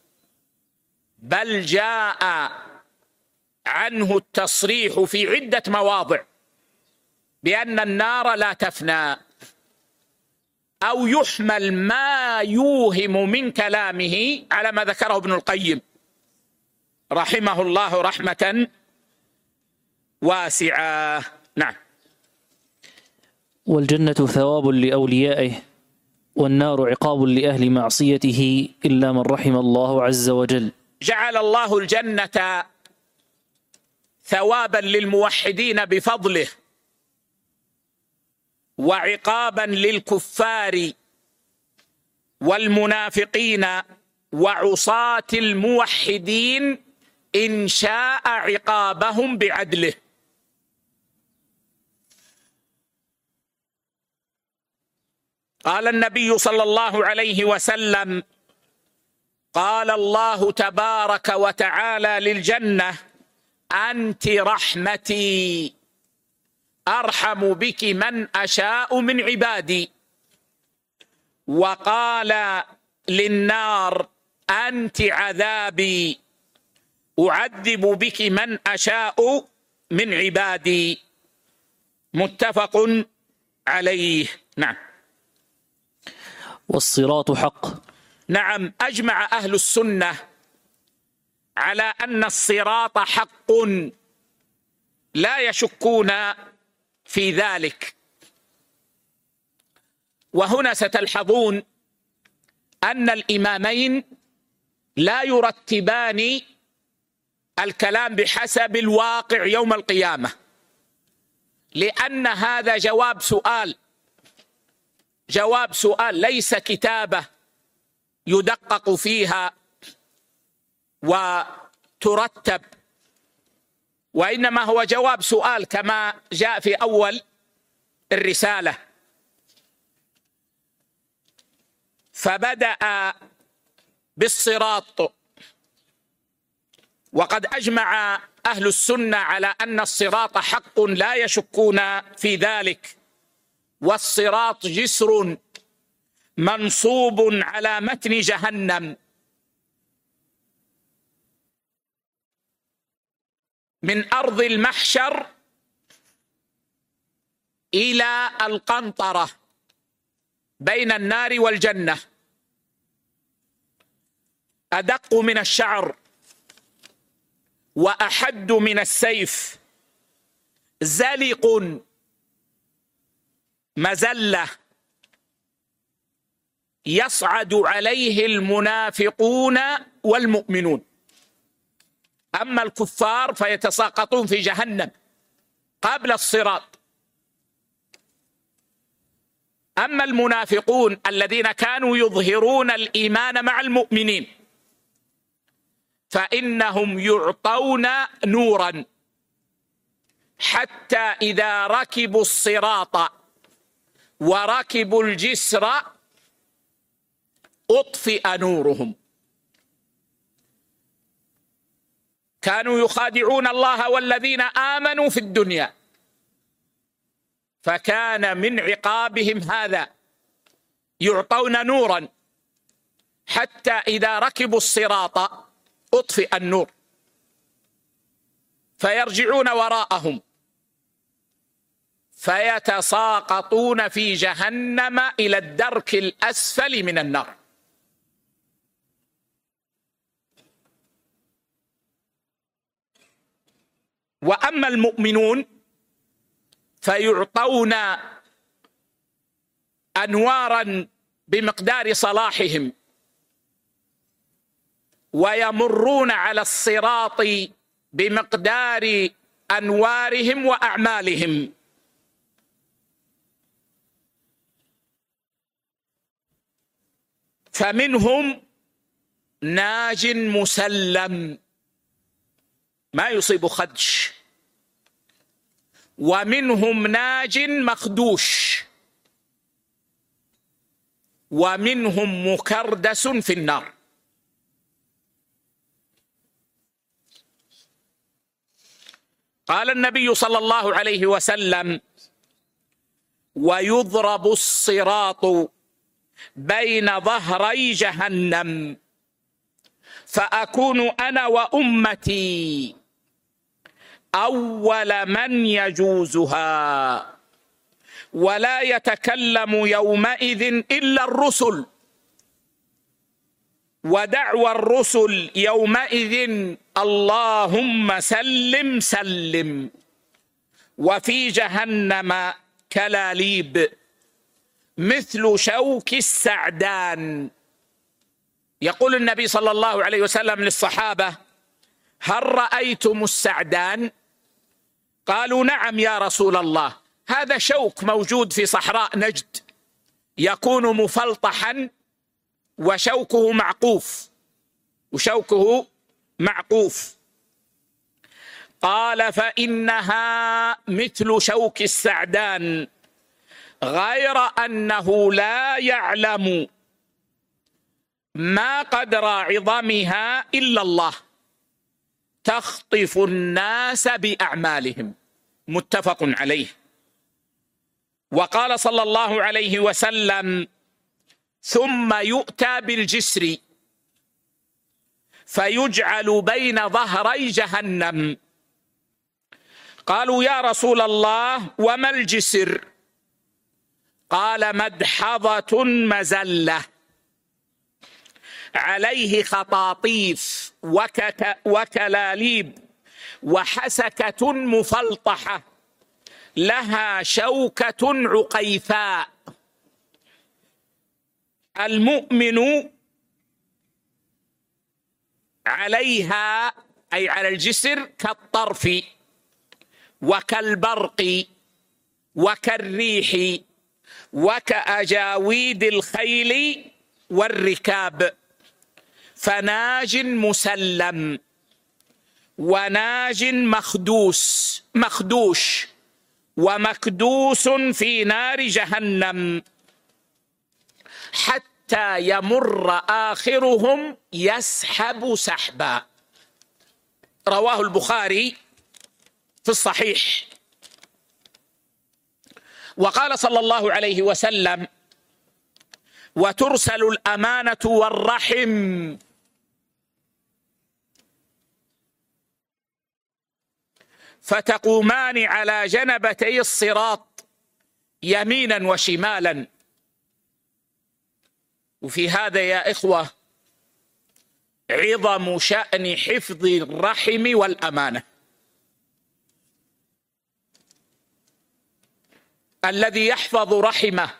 بل جاء عنه التصريح في عدة مواضع بأن النار لا تفنى، أو يحمل ما يوهم من كلامه على ما ذكره ابن القيم رحمه الله رحمة واسعة. نعم. والجنة ثواب لأوليائه، والنار عقاب لأهل معصيته إلا من رحم الله عز وجل. جعل الله الجنة ثوابا للموحدين بفضله، وعقابا للكفار والمنافقين وعصاة الموحدين إن شاء عقابهم بعدله. قال النبي صلى الله عليه وسلم: قال الله تبارك وتعالى للجنة: أنت رحمتي أرحم بك من أشاء من عبادي. وقال للنار أنت عذابي أعذب بك من أشاء من عبادي. متفق عليه. نعم. والصراط حق. نعم، أجمع أهل السنة على أن الصراط حق، لا يشكون في ذلك. وهنا ستلحظون أن الإمامين لا يرتبان الكلام بحسب الواقع يوم القيامة، لأن هذا جواب سؤال ليس كتابة يدقق فيها وترتب، وإنما هو جواب سؤال كما جاء في أول الرسالة. فبدأ بالصراط، وقد أجمع أهل السنة على أن الصراط حق لا يشكون في ذلك. والصراط جسر منصوب على متن جهنم من أرض المحشر إلى القنطرة بين النار والجنة، أدق من الشعر وأحد من السيف، زلق مزلة يصعد عليه المنافقون والمؤمنون. أما الكفار فيتساقطون في جهنم قبل الصراط. أما المنافقون الذين كانوا يظهرون الإيمان مع المؤمنين فإنهم يعطون نورا حتى إذا ركبوا الصراط وركبوا الجسر أطفئ نورهم. كانوا يخادعون الله والذين آمنوا في الدنيا، فكان من عقابهم هذا، يعطون نورا حتى إذا ركبوا الصراط أطفئ النور فيرجعون وراءهم فيتساقطون في جهنم إلى الدرك الأسفل من النار. وأما المؤمنون فيعطون أنوارا بمقدار صلاحهم، ويمرون على الصراط بمقدار أنوارهم وأعمالهم. فمنهم ناج مسلم ما يصيب خدش، ومنهم ناج مخدوش، ومنهم مكردس في النار. قال النبي صلى الله عليه وسلم: ويضرب الصراط بين ظهري جهنم فأكون أنا وأمتي أول من يجوزها، ولا يتكلم يومئذ إلا الرسل، ودعوى الرسل يومئذ اللهم سلم سلم. وفي جهنم كلاليب مثل شوك السعدان. يقول النبي صلى الله عليه وسلم للصحابة: هل رأيتم السعدان؟ قالوا: نعم يا رسول الله. هذا شوك موجود في صحراء نجد، يكون مفلطحا وشوكه معقوف. قال: فإنها مثل شوك السعدان، غير أنه لا يعلم ما قدر عظمها إلا الله، تخطف الناس بأعمالهم. متفق عليه. وقال صلى الله عليه وسلم: ثم يؤتى بالجسر فيجعل بين ظهري جهنم. قالوا: يا رسول الله وما الجسر؟ قال: مدحضة مزلة عليه خطاطيف وكلاليب وحسكة مفلطحة لها شوكة عقيفاء. المؤمن عليها، أي على الجسر، كالطرف وكالبرق وكالريح وكأجاويد الخيل والركاب، فناج مسلم وناج مخدوش ومكدوس في نار جهنم حتى يمر آخرهم يسحب سحبا. رواه البخاري في الصحيح. وقال صلى الله عليه وسلم: وترسل الأمانة والرحم فتقومان على جنبتي الصراط يمينا وشمالا. وفي هذا يا إخوة عظم شأن حفظ الرحم والأمانة. الذي يحفظ رحمه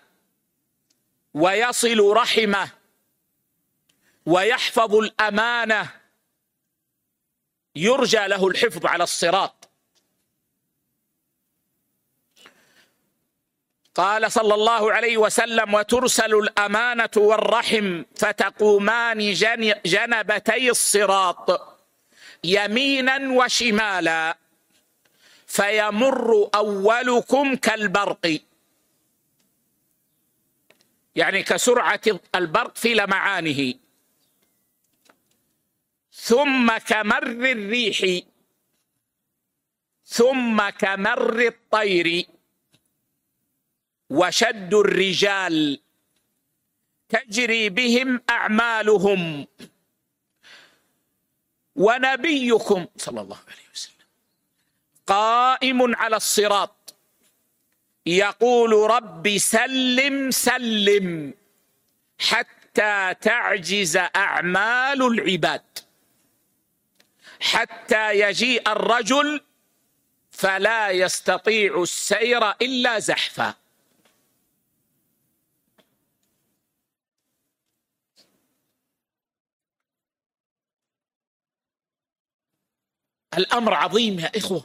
ويصل رحمه ويحفظ الأمانة يرجى له الحفظ على الصراط. قال صلى الله عليه وسلم: وترسل الأمانة والرحم فتقومان جنبتي الصراط يمينا وشمالا فيمر أولكم كالبرق، يعني كسرعة البرق في لمعانه، ثم كمر الريح، ثم كمر الطير، وشد الرجال تجري بهم أعمالهم. ونبيكم صلى الله عليه وسلم قائم على الصراط يقول: رب سلم سلم حتى تعجز أعمال العباد، حتى يجيء الرجل فلا يستطيع السير إلا زحفا. الأمر عظيم يا إخوة.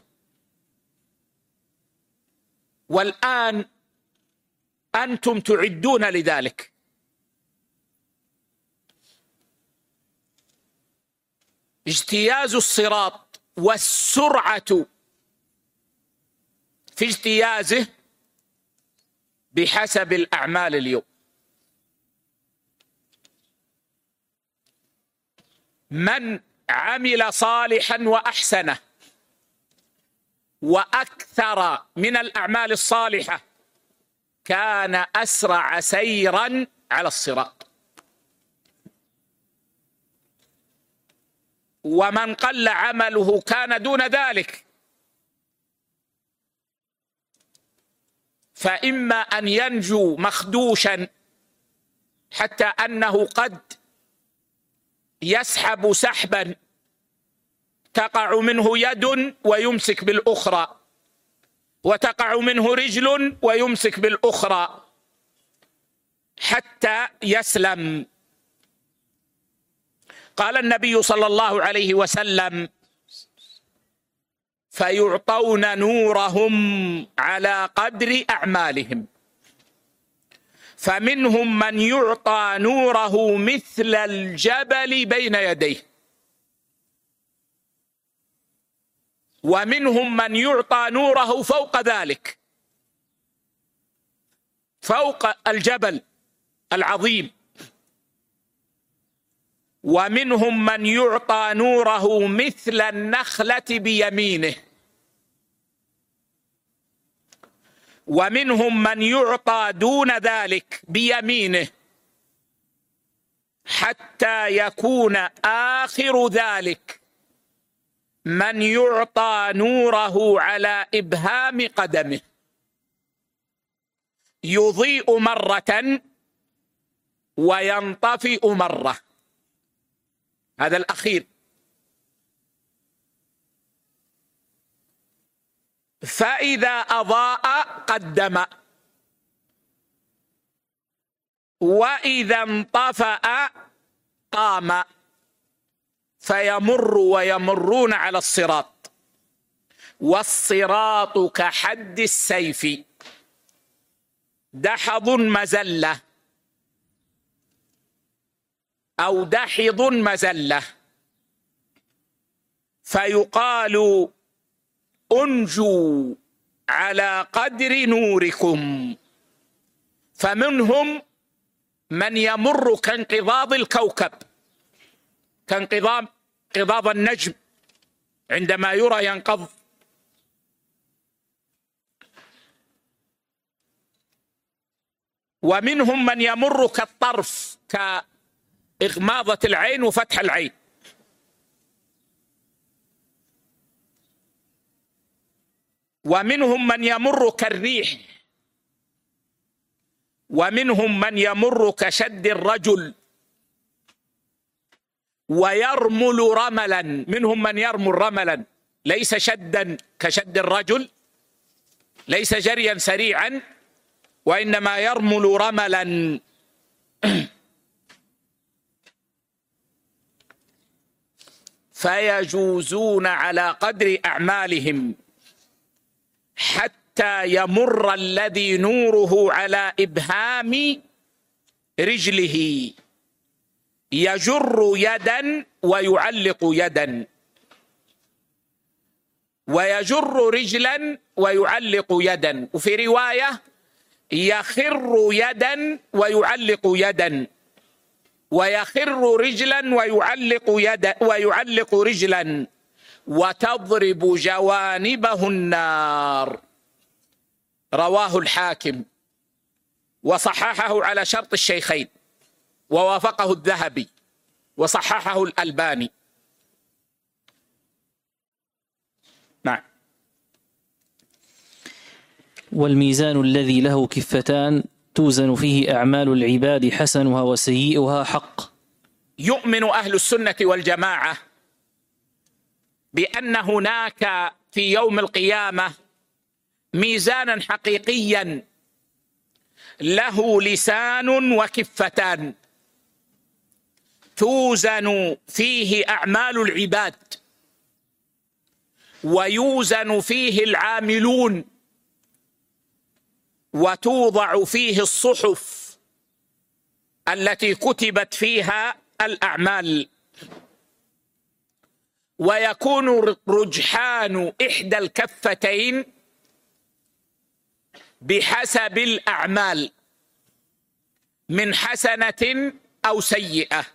والآن أنتم تعدون لذلك. اجتياز الصراط والسرعة في اجتيازه بحسب الأعمال اليوم. من عمل صالحا وأحسنه وأكثر من الأعمال الصالحة كان أسرع سيرا على الصراط، ومن قل عمله كان دون ذلك. فإما أن ينجو مخدوشا حتى أنه قد يسحب سحبا تقع منه يد ويمسك بالأخرى، وتقع منه رجل ويمسك بالأخرى حتى يسلم. قال النبي صلى الله عليه وسلم: فيعطون نورهم على قدر أعمالهم، فمنهم من يعطى نوره مثل الجبل بين يديه، ومنهم من يعطى نوره فوق ذلك، فوق الجبل العظيم، ومنهم من يعطى نوره مثل النخلة بيمينه. ومنهم من يعطى دون ذلك بيمينه حتى يكون آخر ذلك من يعطى نوره على إبهام قدمه، يضيء مرة وينطفئ مرة. هذا الأخير. فإذا أضاء قدم، وإذا انطفأ قام، فيمر ويمرون على الصراط، والصراط كحد السيف، دحض مزلة أو دحض مزلة، فيقال انجوا على قدر نوركم. فمنهم من يمر كانقضاض الكوكب، كانقضاض النجم عندما يرى ينقض. ومنهم من يمر كالطرف، كإغماضة العين وفتح العين. ومنهم من يمر كالريح، ومنهم من يمر كشد الرجل ويرمل رملا. منهم من يرمل رملا، ليس شدا كشد الرجل، ليس جريا سريعا، وإنما يرمل رملا. فيجوزون على قدر أعمالهم حتى يمر الذي نوره على إبهام رجله، يجر يدا ويعلق يدا، ويجر رجلا ويعلق يدا، وفي رواية يخر يدا ويعلق يدا، ويخر رجلا ويعلق رجلا، وتضرب جوانبه النار. رواه الحاكم وصححه على شرط الشيخين، ووافقه الذهبي وصححه الألباني. نعم. والميزان الذي له كفتان توزن فيه أعمال العباد حسنها وسيئها حق. يؤمن أهل السنة والجماعة بأن هناك في يوم القيامة ميزانا حقيقيا له لسان وكفتان، توزن فيه أعمال العباد ويوزن فيه العاملون، وتوضع فيه الصحف التي كتبت فيها الأعمال، ويكون رجحان إحدى الكفتين بحسب الأعمال من حسنة أو سيئة.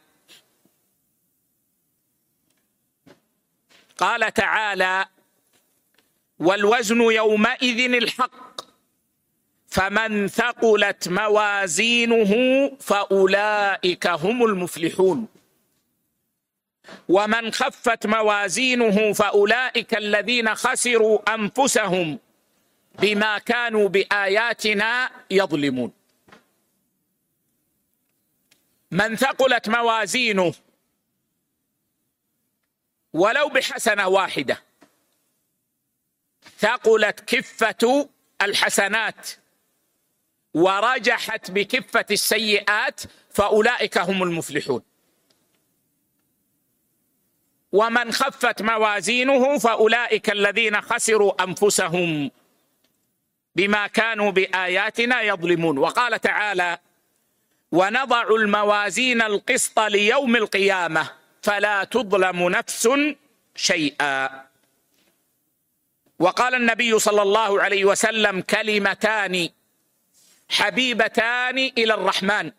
قال تعالى: والوزن يومئذ الحق فمن ثقلت موازينه فأولئك هم المفلحون، ومن خفت موازينه فأولئك الذين خسروا أنفسهم بما كانوا بآياتنا يظلمون. من ثقلت موازينه ولو بحسنة واحدة، ثقلت كفة الحسنات ورجحت بكفة السيئات، فأولئك هم المفلحون. ومن خفت موازينه فأولئك الذين خسروا أنفسهم بما كانوا بآياتنا يظلمون. وقال تعالى: ونضع الموازين القسط ليوم القيامة فلا تظلم نفس شيئا. وقال النبي صلى الله عليه وسلم: كلمتان حبيبتان إلى الرحمن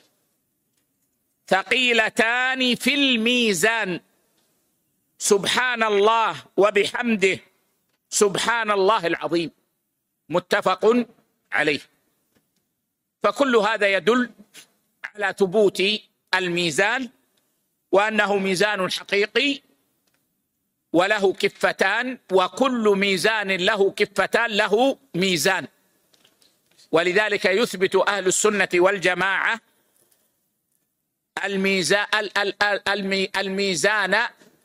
ثقيلتان في الميزان، سبحان الله وبحمده سبحان الله العظيم. متفق عليه. فكل هذا يدل على ثبوت الميزان، وأنه ميزان حقيقي وله كفتان، وكل ميزان له كفتان له ميزان. ولذلك يثبت أهل السنة والجماعة الميزان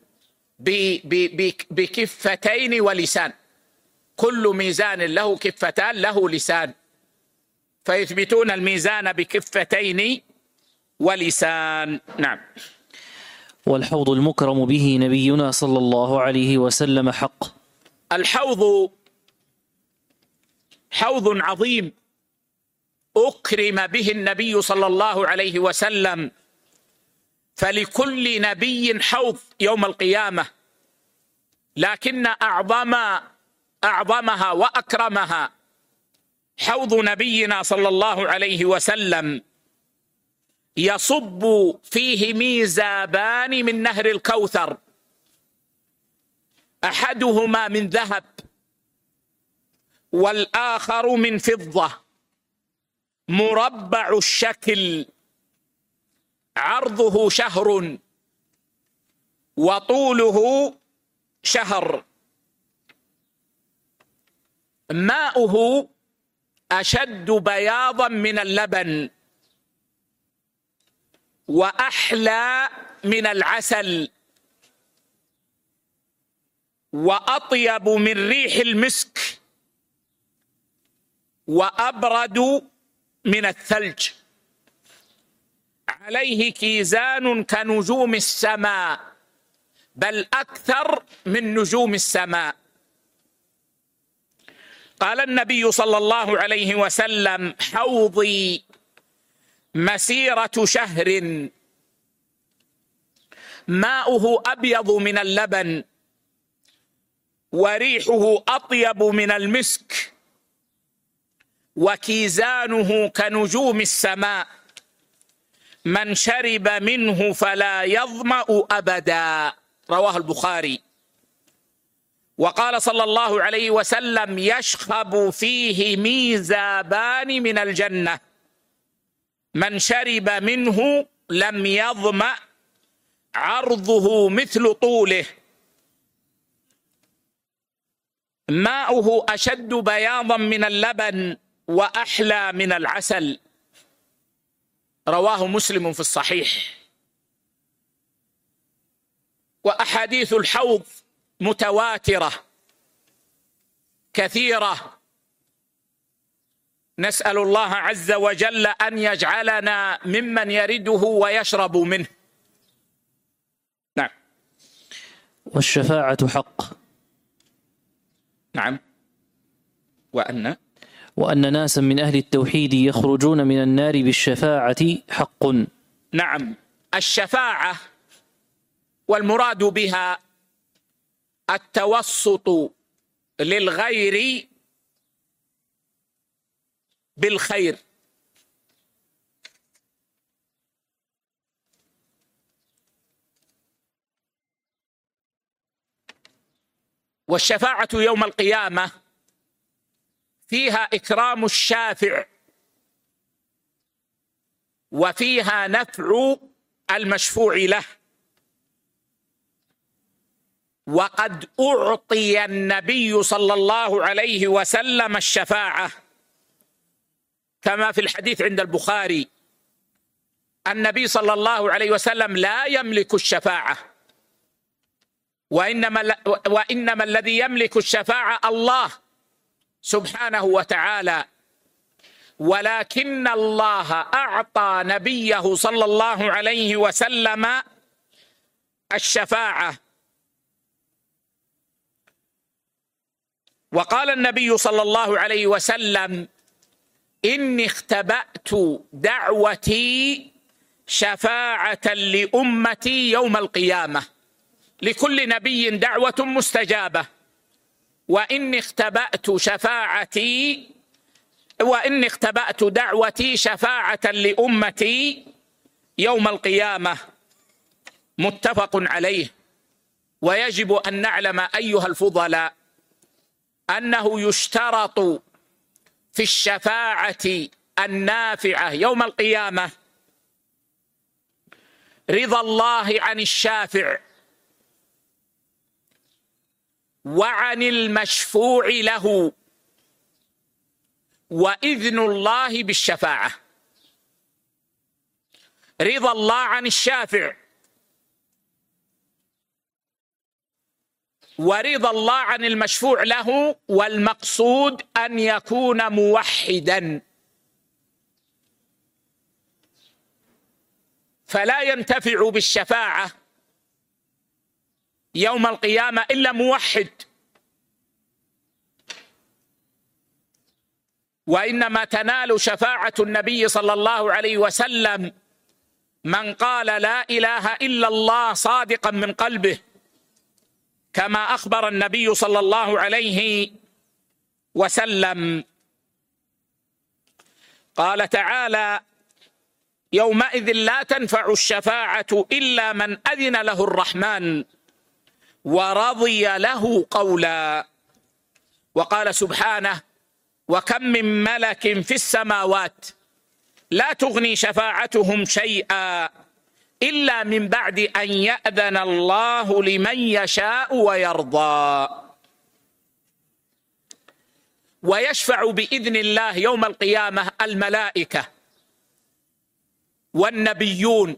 بكفتين ولسان. كل ميزان له كفتان له لسان، فيثبتون الميزان بكفتين ولسان. نعم. والحوض المكرم به نبينا صلى الله عليه وسلم حق. الحوض حوض عظيم أكرم به النبي صلى الله عليه وسلم، فلكل نبي حوض يوم القيامة، لكن أعظمها وأكرمها حوض نبينا صلى الله عليه وسلم، يصب فيه ميزابان من نهر الكوثر، أحدهما من ذهب والآخر من فضة، مربع الشكل، عرضه شهر وطوله شهر، ماؤه أشد بياضا من اللبن وأحلى من العسل وأطيب من ريح المسك وأبرد من الثلج، عليه كيزان كنجوم السماء، بل أكثر من نجوم السماء. قال النبي صلى الله عليه وسلم: حوضي مسيرة شهر، ماؤه أبيض من اللبن وريحه أطيب من المسك وكيزانه كنجوم السماء، من شرب منه فلا يظمأ أبدا. رواه البخاري. وقال صلى الله عليه وسلم: يشخب فيه ميزابان من الجنة، من شرب منه لم يظمأ، عرضه مثل طوله، ماؤه أشد بياضا من اللبن وأحلى من العسل. رواه مسلم في الصحيح. وأحاديث الحوض متواترة كثيرة، نسأل الله عز وجل أن يجعلنا ممن يرده ويشرب منه. نعم. والشفاعة حق. نعم. وأن ناسا من أهل التوحيد يخرجون من النار بالشفاعة حق. نعم. الشفاعة والمراد بها التوسط للغير بالخير، والشفاعة يوم القيامة فيها إكرام الشافع، وفيها نفع المشفوع له. وقد أعطي النبي صلى الله عليه وسلم الشفاعة، كما في الحديث عند البخاري: النبي صلى الله عليه وسلم لا يملك الشفاعة، وإنما الذي يملك الشفاعة الله سبحانه وتعالى، ولكن الله أعطى نبيه صلى الله عليه وسلم الشفاعة. وقال النبي صلى الله عليه وسلم: إني اختبأت دعوتي شفاعة لأمتي يوم القيامة. لكل نبي دعوة مستجابة، وإني اختبأت دعوتي شفاعة لأمتي يوم القيامة. متفق عليه. ويجب أن نعلم أيها الفضلاء أنه يشترط في الشفاعة النافعة يوم القيامة رضا الله عن الشافع وعن المشفوع له وإذن الله بالشفاعة. رضا الله عن الشافع ورضا الله عن المشفوع له، والمقصود أن يكون موحدا، فلا ينتفع بالشفاعة يوم القيامة إلا موحد، وإنما تنال شفاعة النبي صلى الله عليه وسلم من قال لا إله إلا الله صادقا من قلبه، كما أخبر النبي صلى الله عليه وسلم. قال تعالى: يومئذ لا تنفع الشفاعة إلا من أذن له الرحمن ورضي له قولا. وقال سبحانه: وكم من ملك في السماوات لا تغني شفاعتهم شيئا إلا من بعد أن يأذن الله لمن يشاء ويرضى. ويشفع بإذن الله يوم القيامة الملائكة والنبيون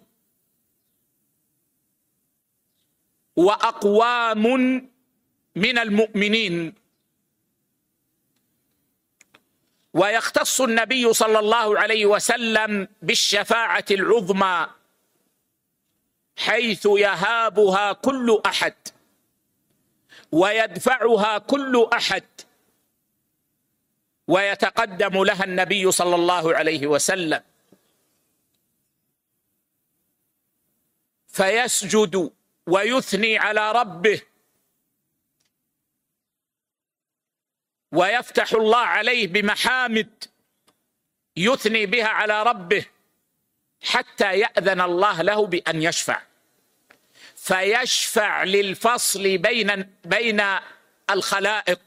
وأقوام من المؤمنين. ويختص النبي صلى الله عليه وسلم بالشفاعة العظمى، حيث يهابها كل أحد ويدفعها كل أحد، ويتقدم لها النبي صلى الله عليه وسلم فيسجد ويثني على ربه، ويفتح الله عليه بمحامد يثني بها على ربه حتى يأذن الله له بأن يشفع، فيشفع للفصل بين الخلائق.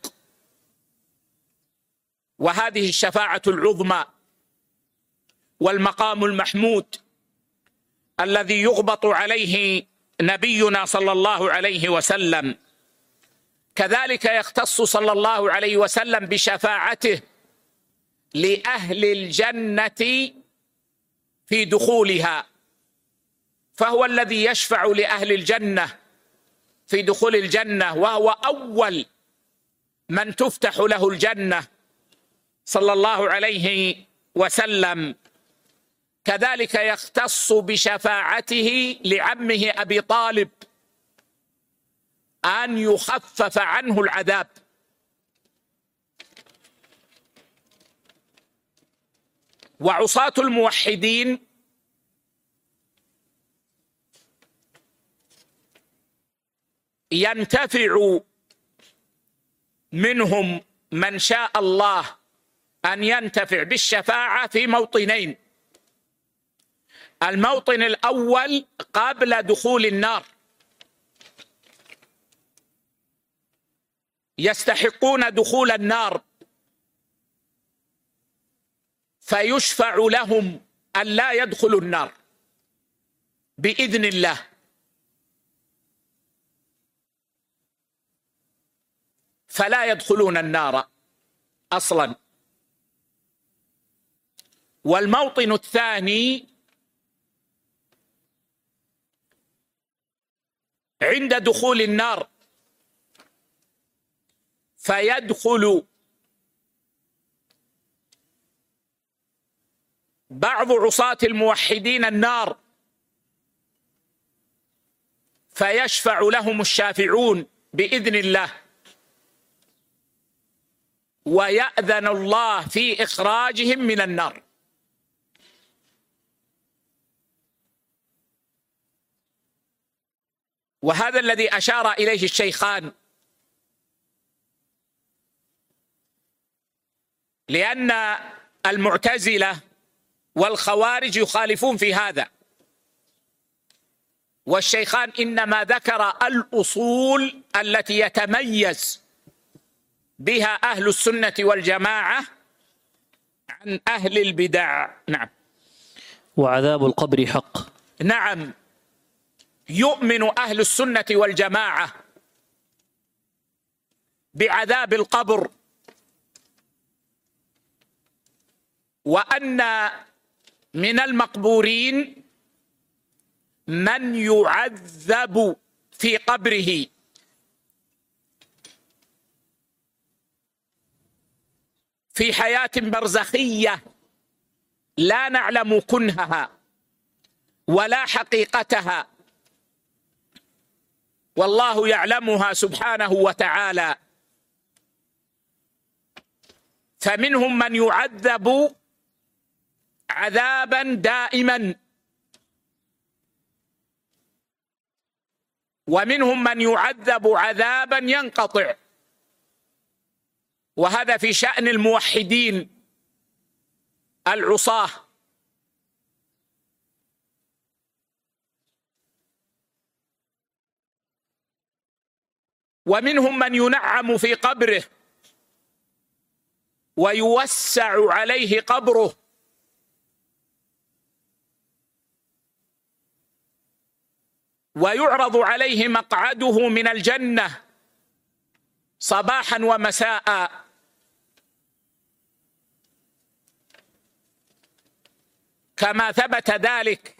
وهذه الشفاعة العظمى والمقام المحمود الذي يغبط عليه نبينا صلى الله عليه وسلم. كذلك يختص صلى الله عليه وسلم بشفاعته لأهل الجنة في دخولها، فهو الذي يشفع لأهل الجنة في دخول الجنة، وهو أول من تفتح له الجنة صلى الله عليه وسلم. كذلك يختص بشفاعته لعمه أبي طالب أن يخفف عنه العذاب. وعصاة الموحدين ينتفع منهم من شاء الله أن ينتفع بالشفاعة في موطنين: الموطن الأول قبل دخول النار، يستحقون دخول النار فيشفع لهم أن لا يدخلوا النار بإذن الله، فلا يدخلون النار أصلا. والموطن الثاني عند دخول النار، فيدخل بعض عصاة الموحدين النار فيشفع لهم الشافعون بإذن الله، ويأذن الله في إخراجهم من النار. وهذا الذي أشار إليه الشيخان، لأن المعتزلة والخوارج يخالفون في هذا، والشيخان إنما ذكر الأصول التي يتميز بها أهل السنة والجماعة عن أهل البدع. نعم. وعذاب القبر حق. نعم، يؤمن أهل السنة والجماعة بعذاب القبر، وأن من المقبورين من يعذب في قبره في حياة برزخية لا نعلم كنهها ولا حقيقتها، والله يعلمها سبحانه وتعالى. فمنهم من يعذب عذابا دائما، ومنهم من يعذب عذابا ينقطع، وهذا في شأن الموحدين العصاة. ومنهم من ينعم في قبره ويوسع عليه قبره، ويعرض عليه مقعده من الجنة صباحا ومساء، كما ثبت ذلك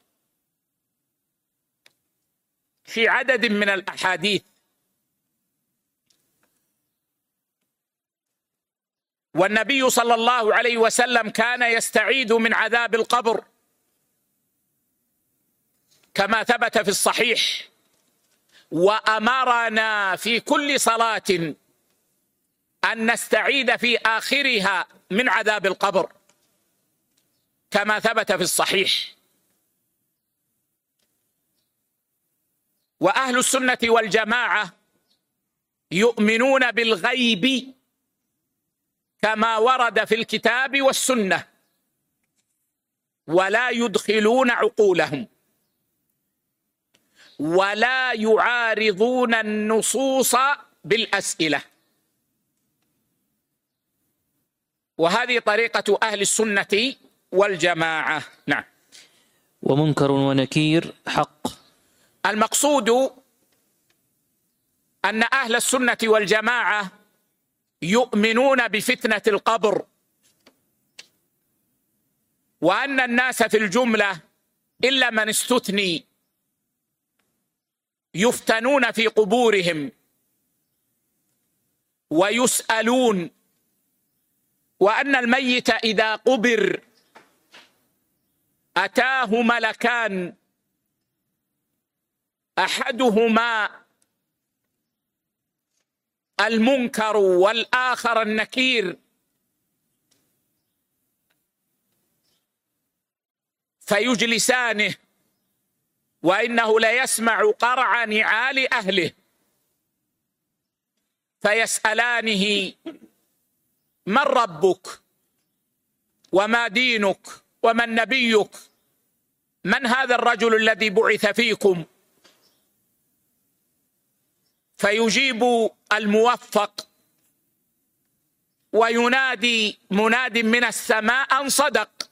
في عدد من الأحاديث. والنبي صلى الله عليه وسلم كان يستعيذ من عذاب القبر كما ثبت في الصحيح، وأمرنا في كل صلاة أن نستعيذ في آخرها من عذاب القبر كما ثبت في الصحيح. وأهل السنة والجماعة يؤمنون بالغيب كما ورد في الكتاب والسنة، ولا يدخلون عقولهم ولا يعارضون النصوص بالأسئلة. وهذه طريقة أهل السنة والجماعة. نعم. ومنكر ونكير حق. المقصود أن أهل السنة والجماعة يؤمنون بفتنة القبر، وأن الناس في الجملة إلا من استثني يفتنون في قبورهم ويسألون، وأن الميت إذا قبر أتاه ملكان، أحدهما المنكر والآخر النكير، فيجلسانه وإنه ليسمع قرع نعال أهله، فيسألانه: من ربك؟ وما دينك؟ ومن نبيك؟ من هذا الرجل الذي بعث فيكم؟ فيجيب الموفق وينادي مناد من السماء أن صدق،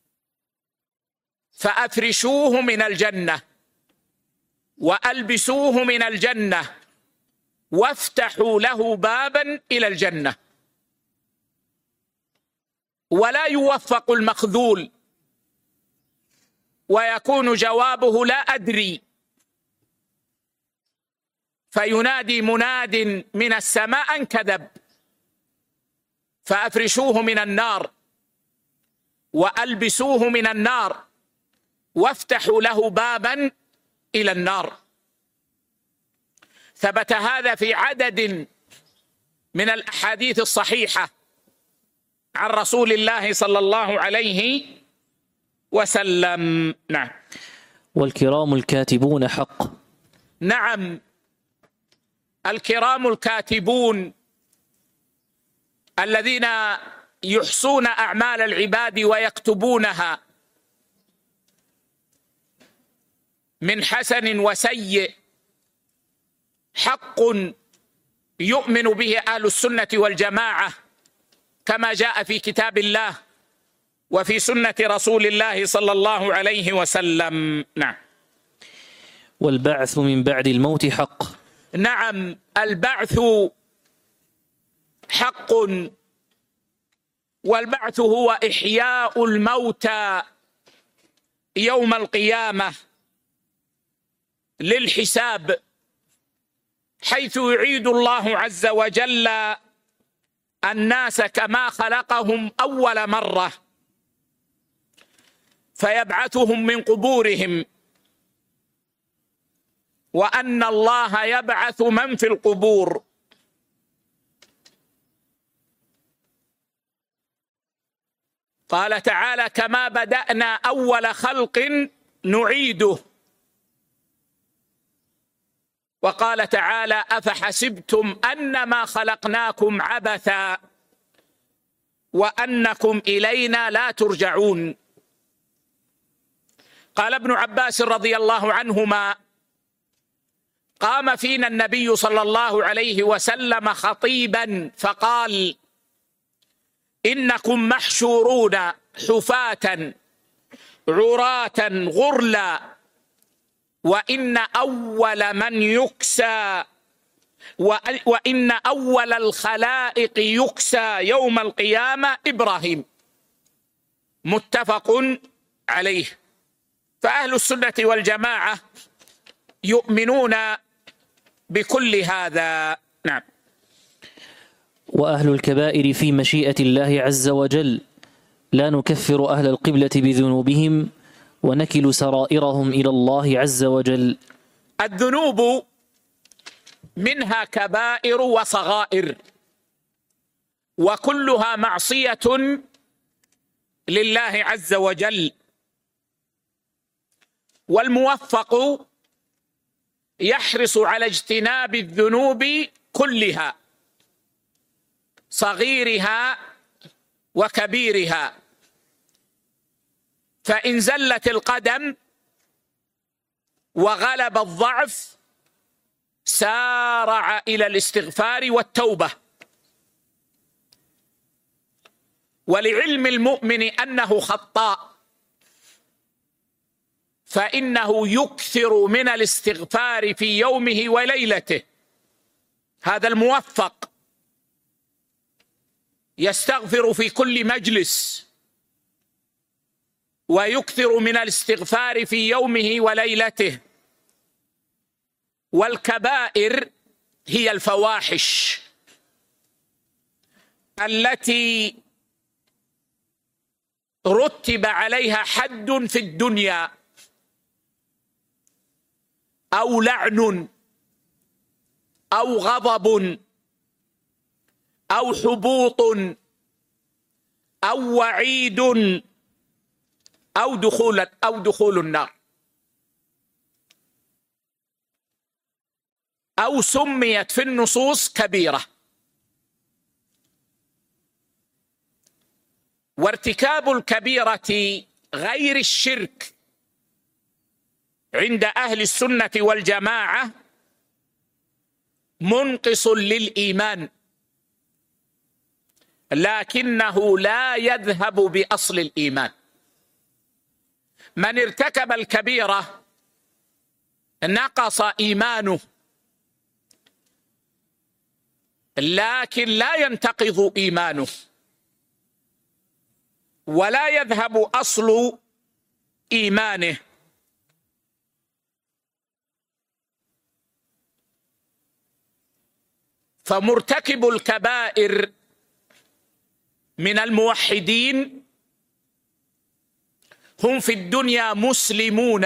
فأفرشوه من الجنة وألبسوه من الجنة وافتحوا له بابا إلى الجنة. ولا يوفق المخذول ويكون جوابه لا أدري، فينادي مناد من السماء أن كذب، فأفرشوه من النار وألبسوه من النار وافتحوا له بابا إلى النار. ثبت هذا في عدد من الأحاديث الصحيحة عن رسول الله صلى الله عليه وسلم. نعم. والكرام الكاتبون حق. نعم، الكرام الكاتبون الذين يحصون أعمال العباد ويكتبونها من حسن وسيء حق يؤمن به أهل السنة والجماعة، كما جاء في كتاب الله وفي سنة رسول الله صلى الله عليه وسلم. نعم. والبعث من بعد الموت حق. نعم، البعث حق، والبعث هو إحياء الموتى يوم القيامة للحساب، حيث يعيد الله عز وجل الناس كما خلقهم أول مرة، فيبعثهم من قبورهم، وأن الله يبعث من في القبور. قال تعالى: كما بدأنا أول خلق نعيده. وقال تعالى: أفحسبتم أنما خلقناكم عبثا وأنكم إلينا لا ترجعون. قال ابن عباس رضي الله عنهما: قام فينا النبي صلى الله عليه وسلم خطيبا فقال: إنكم محشورون حفاة عراة غرلا، وإن أول من يكسى وإن أول الخلائق يكسى يوم القيامة إبراهيم. متفق عليه. فأهل السنة والجماعة يؤمنون بكل هذا. نعم. وأهل الكبائر في مشيئة الله عز وجل، لا نكفر أهل القبلة بذنوبهم ونكل سرائرهم إلى الله عز وجل. الذنوب منها كبائر وصغائر، وكلها معصية لله عز وجل. والموفق يحرص على اجتناب الذنوب كلها، صغيرها وكبيرها. فإن زلت القدم وغلب الضعف سارع إلى الاستغفار والتوبة. ولعلم المؤمن أنه خطاء، فإنه يكثر من الاستغفار في يومه وليلته. هذا الموفق يستغفر في كل مجلس، ويكثر من الاستغفار في يومه وليلته. والكبائر هي الفواحش التي رتب عليها حد في الدنيا، أو لعن أو غضب أو حبوط أو وعيد أو دخول النار، أو سميت في النصوص كبيرة. وارتكاب الكبيرة غير الشرك عند أهل السنة والجماعة منقص للإيمان، لكنه لا يذهب بأصل الإيمان. من ارتكب الكبيرة نقص إيمانه، لكن لا ينتقض إيمانه، ولا يذهب أصل إيمانه. فمرتكب الكبائر من الموحدين هم في الدنيا مسلمون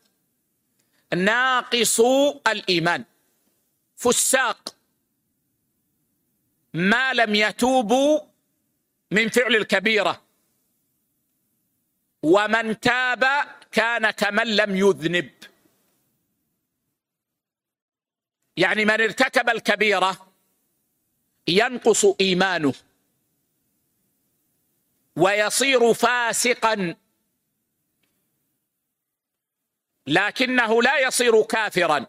ناقصو الإيمان، فساق ما لم يتوبوا من فعل الكبيرة، ومن تاب كان كمن لم يذنب. يعني من ارتكب الكبيرة ينقص إيمانه ويصير فاسقا، لكنه لا يصير كافرا.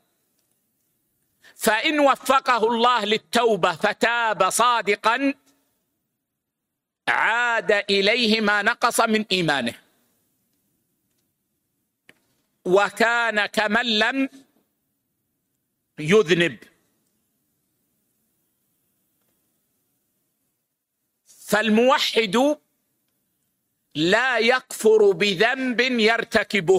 فإن وفقه الله للتوبة فتاب صادقا عاد إليه ما نقص من إيمانه، وكان كمن لم يذنب. فالموحد لا يكفر بذنب يرتكبه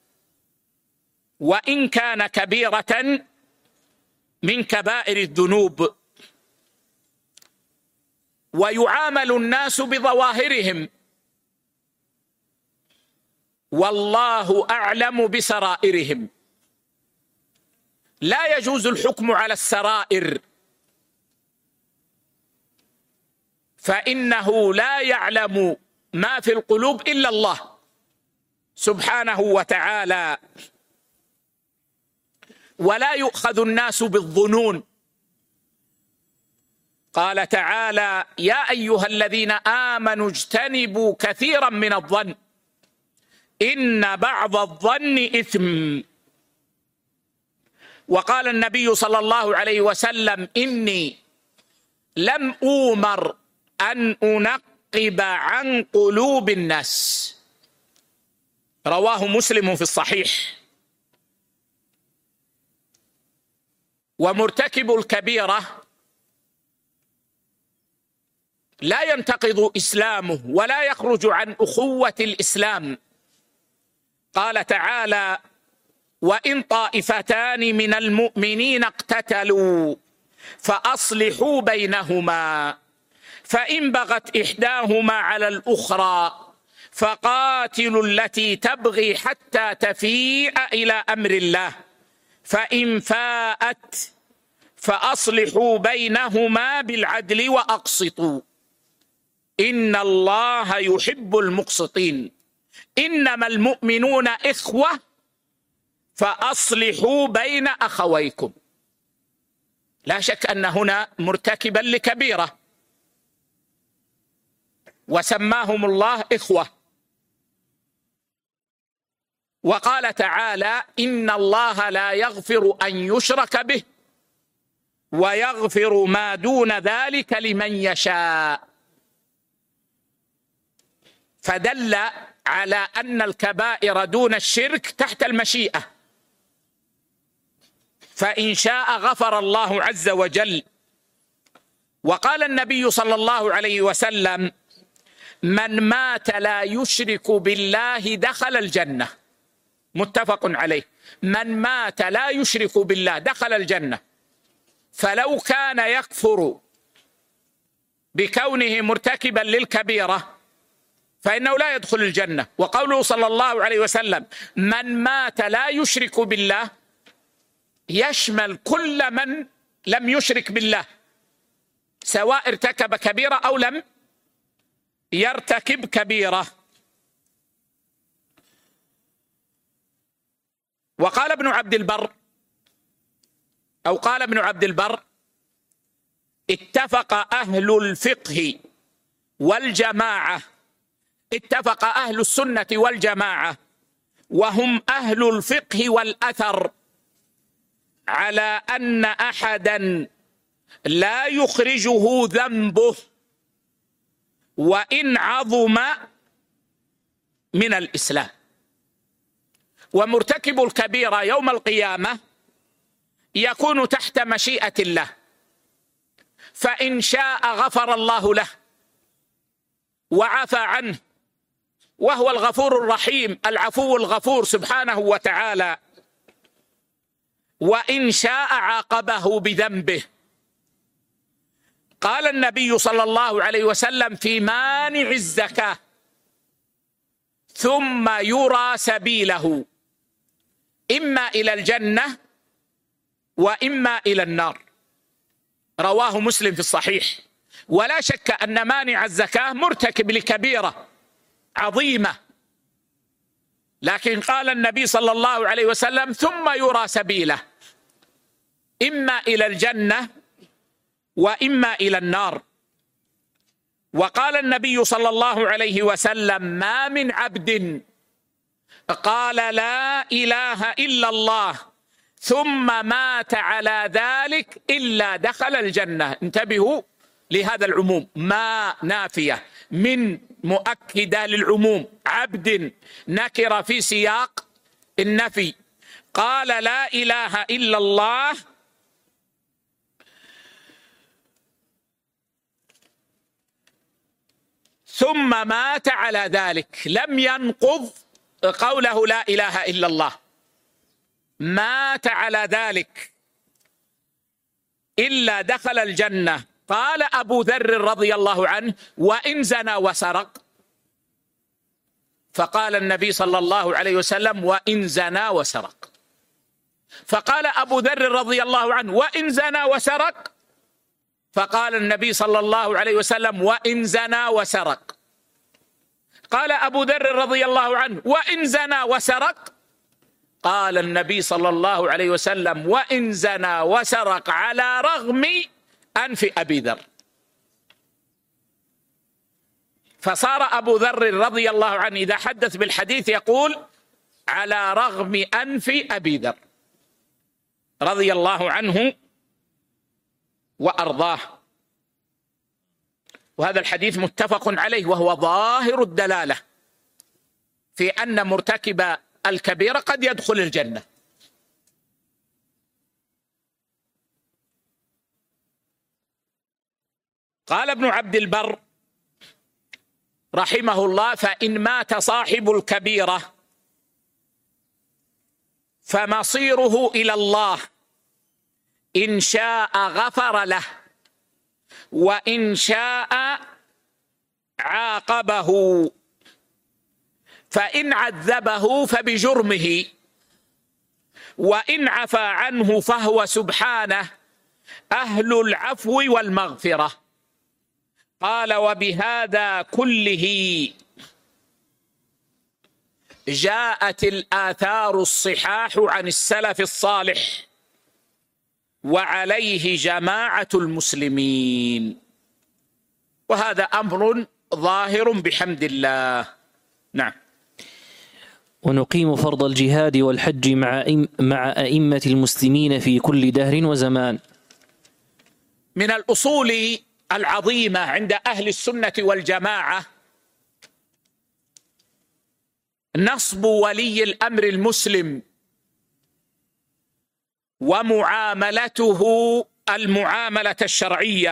وإن كان كبيرة من كبائر الذنوب، ويعامل الناس بظواهرهم والله أعلم بسرائرهم. لا يجوز الحكم على السرائر، فإنه لا يعلم ما في القلوب إلا الله سبحانه وتعالى. ولا يؤخذ الناس بالظنون. قال تعالى: يا أيها الذين آمنوا اجتنبوا كثيرا من الظن إن بعض الظن إثم. وقال النبي صلى الله عليه وسلم: إني لم أؤمر أن أنقب عن قلوب الناس. رواه مسلم في الصحيح. ومرتكب الكبيرة لا ينتقض إسلامه ولا يخرج عن أخوة الإسلام. قال تعالى: وإن طائفتان من المؤمنين اقتتلوا فأصلحوا بينهما فإن بغت إحداهما على الأخرى فقاتلوا التي تبغي حتى تفيء إلى أمر الله فإن فاءت فأصلحوا بينهما بالعدل وأقسطوا إن الله يحب المقسطين. إنما المؤمنون إخوة فأصلحوا بين أخويكم. لا شك أن هنا مرتكبا لكبيرة وسماهم الله إخوة. وقال تعالى: إن الله لا يغفر أن يشرك به ويغفر ما دون ذلك لمن يشاء. فدل على أن الكبائر دون الشرك تحت المشيئة، فإن شاء غفر الله عز وجل. وقال النبي صلى الله عليه وسلم: من مات لا يشرك بالله دخل الجنة. متفق عليه. من مات لا يشرك بالله دخل الجنة. فلو كان يكفر بكونه مرتكبا للكبيرة فإنه لا يدخل الجنة. وقوله صلى الله عليه وسلم: من مات لا يشرك بالله يشمل كل من لم يشرك بالله، سواء ارتكب كبيرة أو لم يرتكب كبيرة. وقال ابن عبد البر أو قال ابن عبد البر: اتفق أهل الفقه والجماعة، اتفق أهل السنة والجماعة وهم أهل الفقه والأثر على أن أحدا لا يخرجه ذنبه وإن عظم من الإسلام. ومرتكب الكبيرة يوم القيامة يكون تحت مشيئة الله، فإن شاء غفر الله له وعفى عنه، وهو الغفور الرحيم العفو الغفور سبحانه وتعالى، وإن شاء عاقبه بذنبه. قال النبي صلى الله عليه وسلم في مانع الزكاة: ثم يرى سبيله إما إلى الجنة وإما إلى النار. رواه مسلم في الصحيح. ولا شك أن مانع الزكاة مرتكب لكبيرة عظيمة، لكن قال النبي صلى الله عليه وسلم: ثم يرى سبيله إما إلى الجنة وإما إلى النار. وقال النبي صلى الله عليه وسلم: ما من عبد قال لا إله إلا الله ثم مات على ذلك إلا دخل الجنة. انتبهوا لهذا العموم، ما نافية، من مؤكدة للعموم، عبد نكر في سياق النفي. قال لا إله إلا الله ثم مات على ذلك، لم ينقض قوله لا إله إلا الله، مات على ذلك إلا دخل الجنة. قال أبو ذر رضي الله عنه: وإن زنى وسرق؟ فقال النبي صلى الله عليه وسلم: وإن زنى وسرق. فقال أبو ذر رضي الله عنه: وإن زنى وسرق؟ فقال النبي صلى الله عليه وسلم: وإن زنى وسرق. قال أبو ذر رضي الله عنه: وإن زنى وسرق؟ قال النبي صلى الله عليه وسلم: وإن زنى وسرق على رغم أنف أبي ذر. فصار أبو ذر رضي الله عنه إذا حدث بالحديث يقول: على رغم أنف أبي ذر رضي الله عنه وأرضاه. وهذا الحديث متفق عليه، وهو ظاهر الدلالة في أن مرتكب الكبيرة قد يدخل الجنة. قال ابن عبد البر رحمه الله: فإن مات صاحب الكبيرة فمصيره إلى الله، إن شاء غفر له وإن شاء عاقبه، فإن عذبه فبجرمه، وإن عفى عنه فهو سبحانه أهل العفو والمغفرة. قال: وبهذا كله جاءت الآثار الصحاح عن السلف الصالح، وعليه جماعة المسلمين، وهذا أمر ظاهر بحمد الله. نعم. ونقيم فرض الجهاد والحج مع أئمة المسلمين في كل دهر وزمان. من الأصول العظيمة عند أهل السنة والجماعة نصب ولي الأمر المسلم ومعاملته المعاملة الشرعية.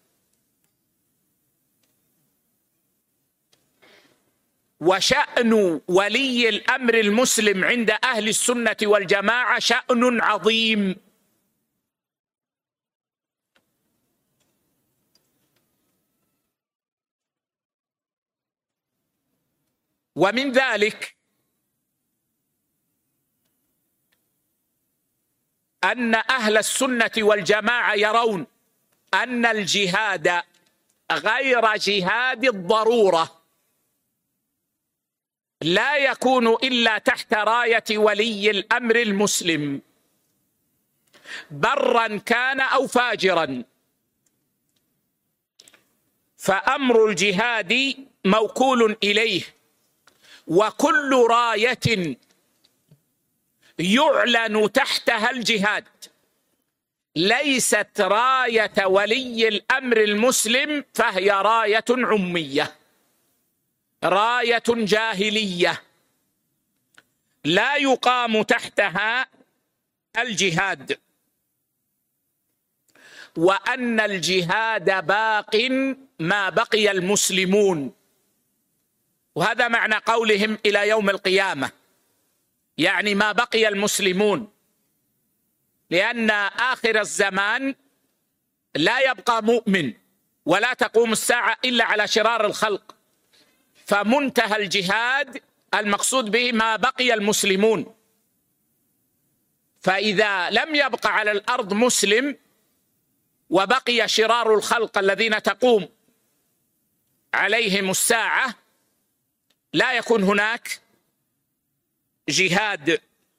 وشأن ولي الأمر المسلم عند أهل السنة والجماعة شأن عظيم، ومن ذلك أن أهل السنة والجماعة يرون أن الجهاد غير جهاد الضرورة لا يكون إلا تحت راية ولي الأمر المسلم، برا كان أو فاجرا. فأمر الجهاد موكول إليه، وكل راية يعلن تحتها الجهاد ليست راية ولي الأمر المسلم فهي راية عمية، راية جاهلية لا يقام تحتها الجهاد، وأن الجهاد باق ما بقي المسلمون. وهذا معنى قولهم إلى يوم القيامة، يعني ما بقي المسلمون، لأن آخر الزمان لا يبقى مؤمن ولا تقوم الساعة إلا على شرار الخلق، فمنتهى الجهاد المقصود به ما بقي المسلمون. فإذا لم يبق على الأرض مسلم وبقي شرار الخلق الذين تقوم عليهم الساعة لا يكون هناك جهاد.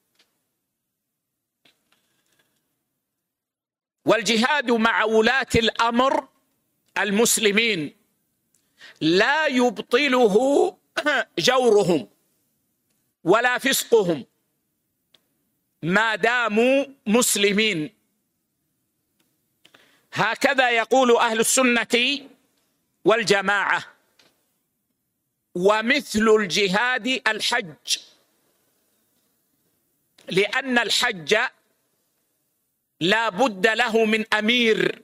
والجهاد مع ولاة الأمر المسلمين لا يبطله جورهم ولا فسقهم ما داموا مسلمين. هكذا يقول أهل السنة والجماعة. ومثل الجهاد الحج، لأن الحج لا بد له من أمير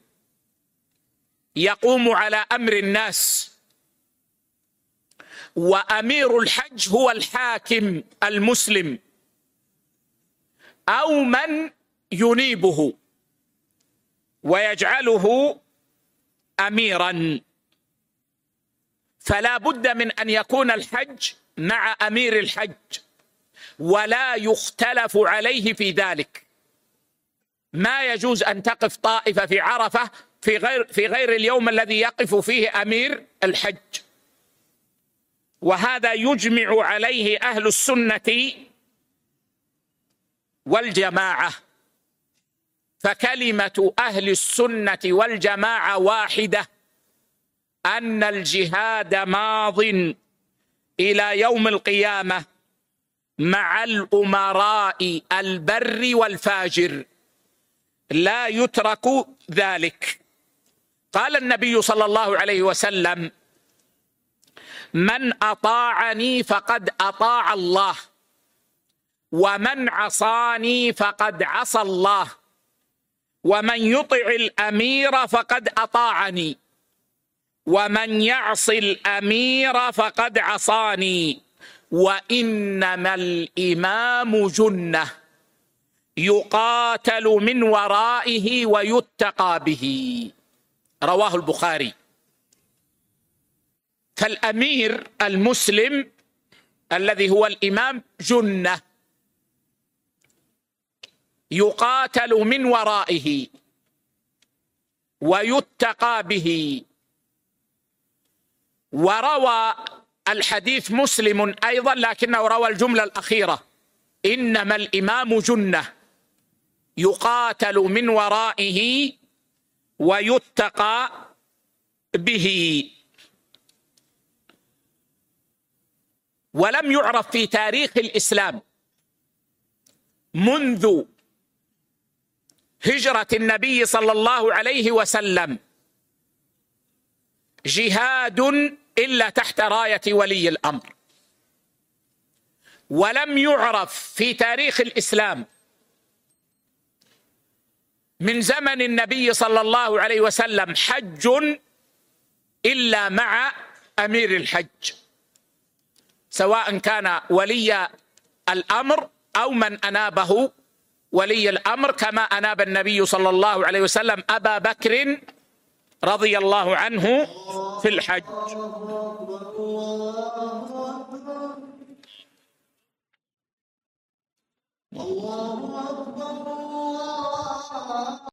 يقوم على أمر الناس، وأمير الحج هو الحاكم المسلم أو من ينيبه ويجعله أميرا. فلا بد من أن يكون الحج مع أمير الحج، ولا يختلف عليه في ذلك. ما يجوز أن تقف طائفة في عرفة في غير اليوم الذي يقف فيه أمير الحج، وهذا يجمع عليه أهل السنة والجماعة. فكلمة أهل السنة والجماعة واحدة، أن الجهاد ماض إلى يوم القيامة مع الأمراء البر والفاجر، لا يترك ذلك. قال النبي صلى الله عليه وسلم: من أطاعني فقد أطاع الله، ومن عصاني فقد عصى الله، ومن يطع الأمير فقد أطاعني، ومن يعص الأمير فقد عصاني. وإنما الإمام جنة يقاتل من ورائه ويتقى به. رواه البخاري. فالأمير المسلم الذي هو الإمام جنة يقاتل من ورائه ويتقى به. وروى الحديث مسلم أيضا، لكنه روى الجملة الأخيرة: إنما الإمام جنة يقاتل من ورائه ويتقى به. ولم يعرف في تاريخ الإسلام منذ هجرة النبي صلى الله عليه وسلم جهاد إلا تحت راية ولي الأمر. ولم يعرف في تاريخ الإسلام من زمن النبي صلى الله عليه وسلم حج إلا مع أمير الحج، سواء كان ولي الأمر أو من أنابه ولي الأمر، كما أناب النبي صلى الله عليه وسلم أبا بكر رضي الله عنه في الحج.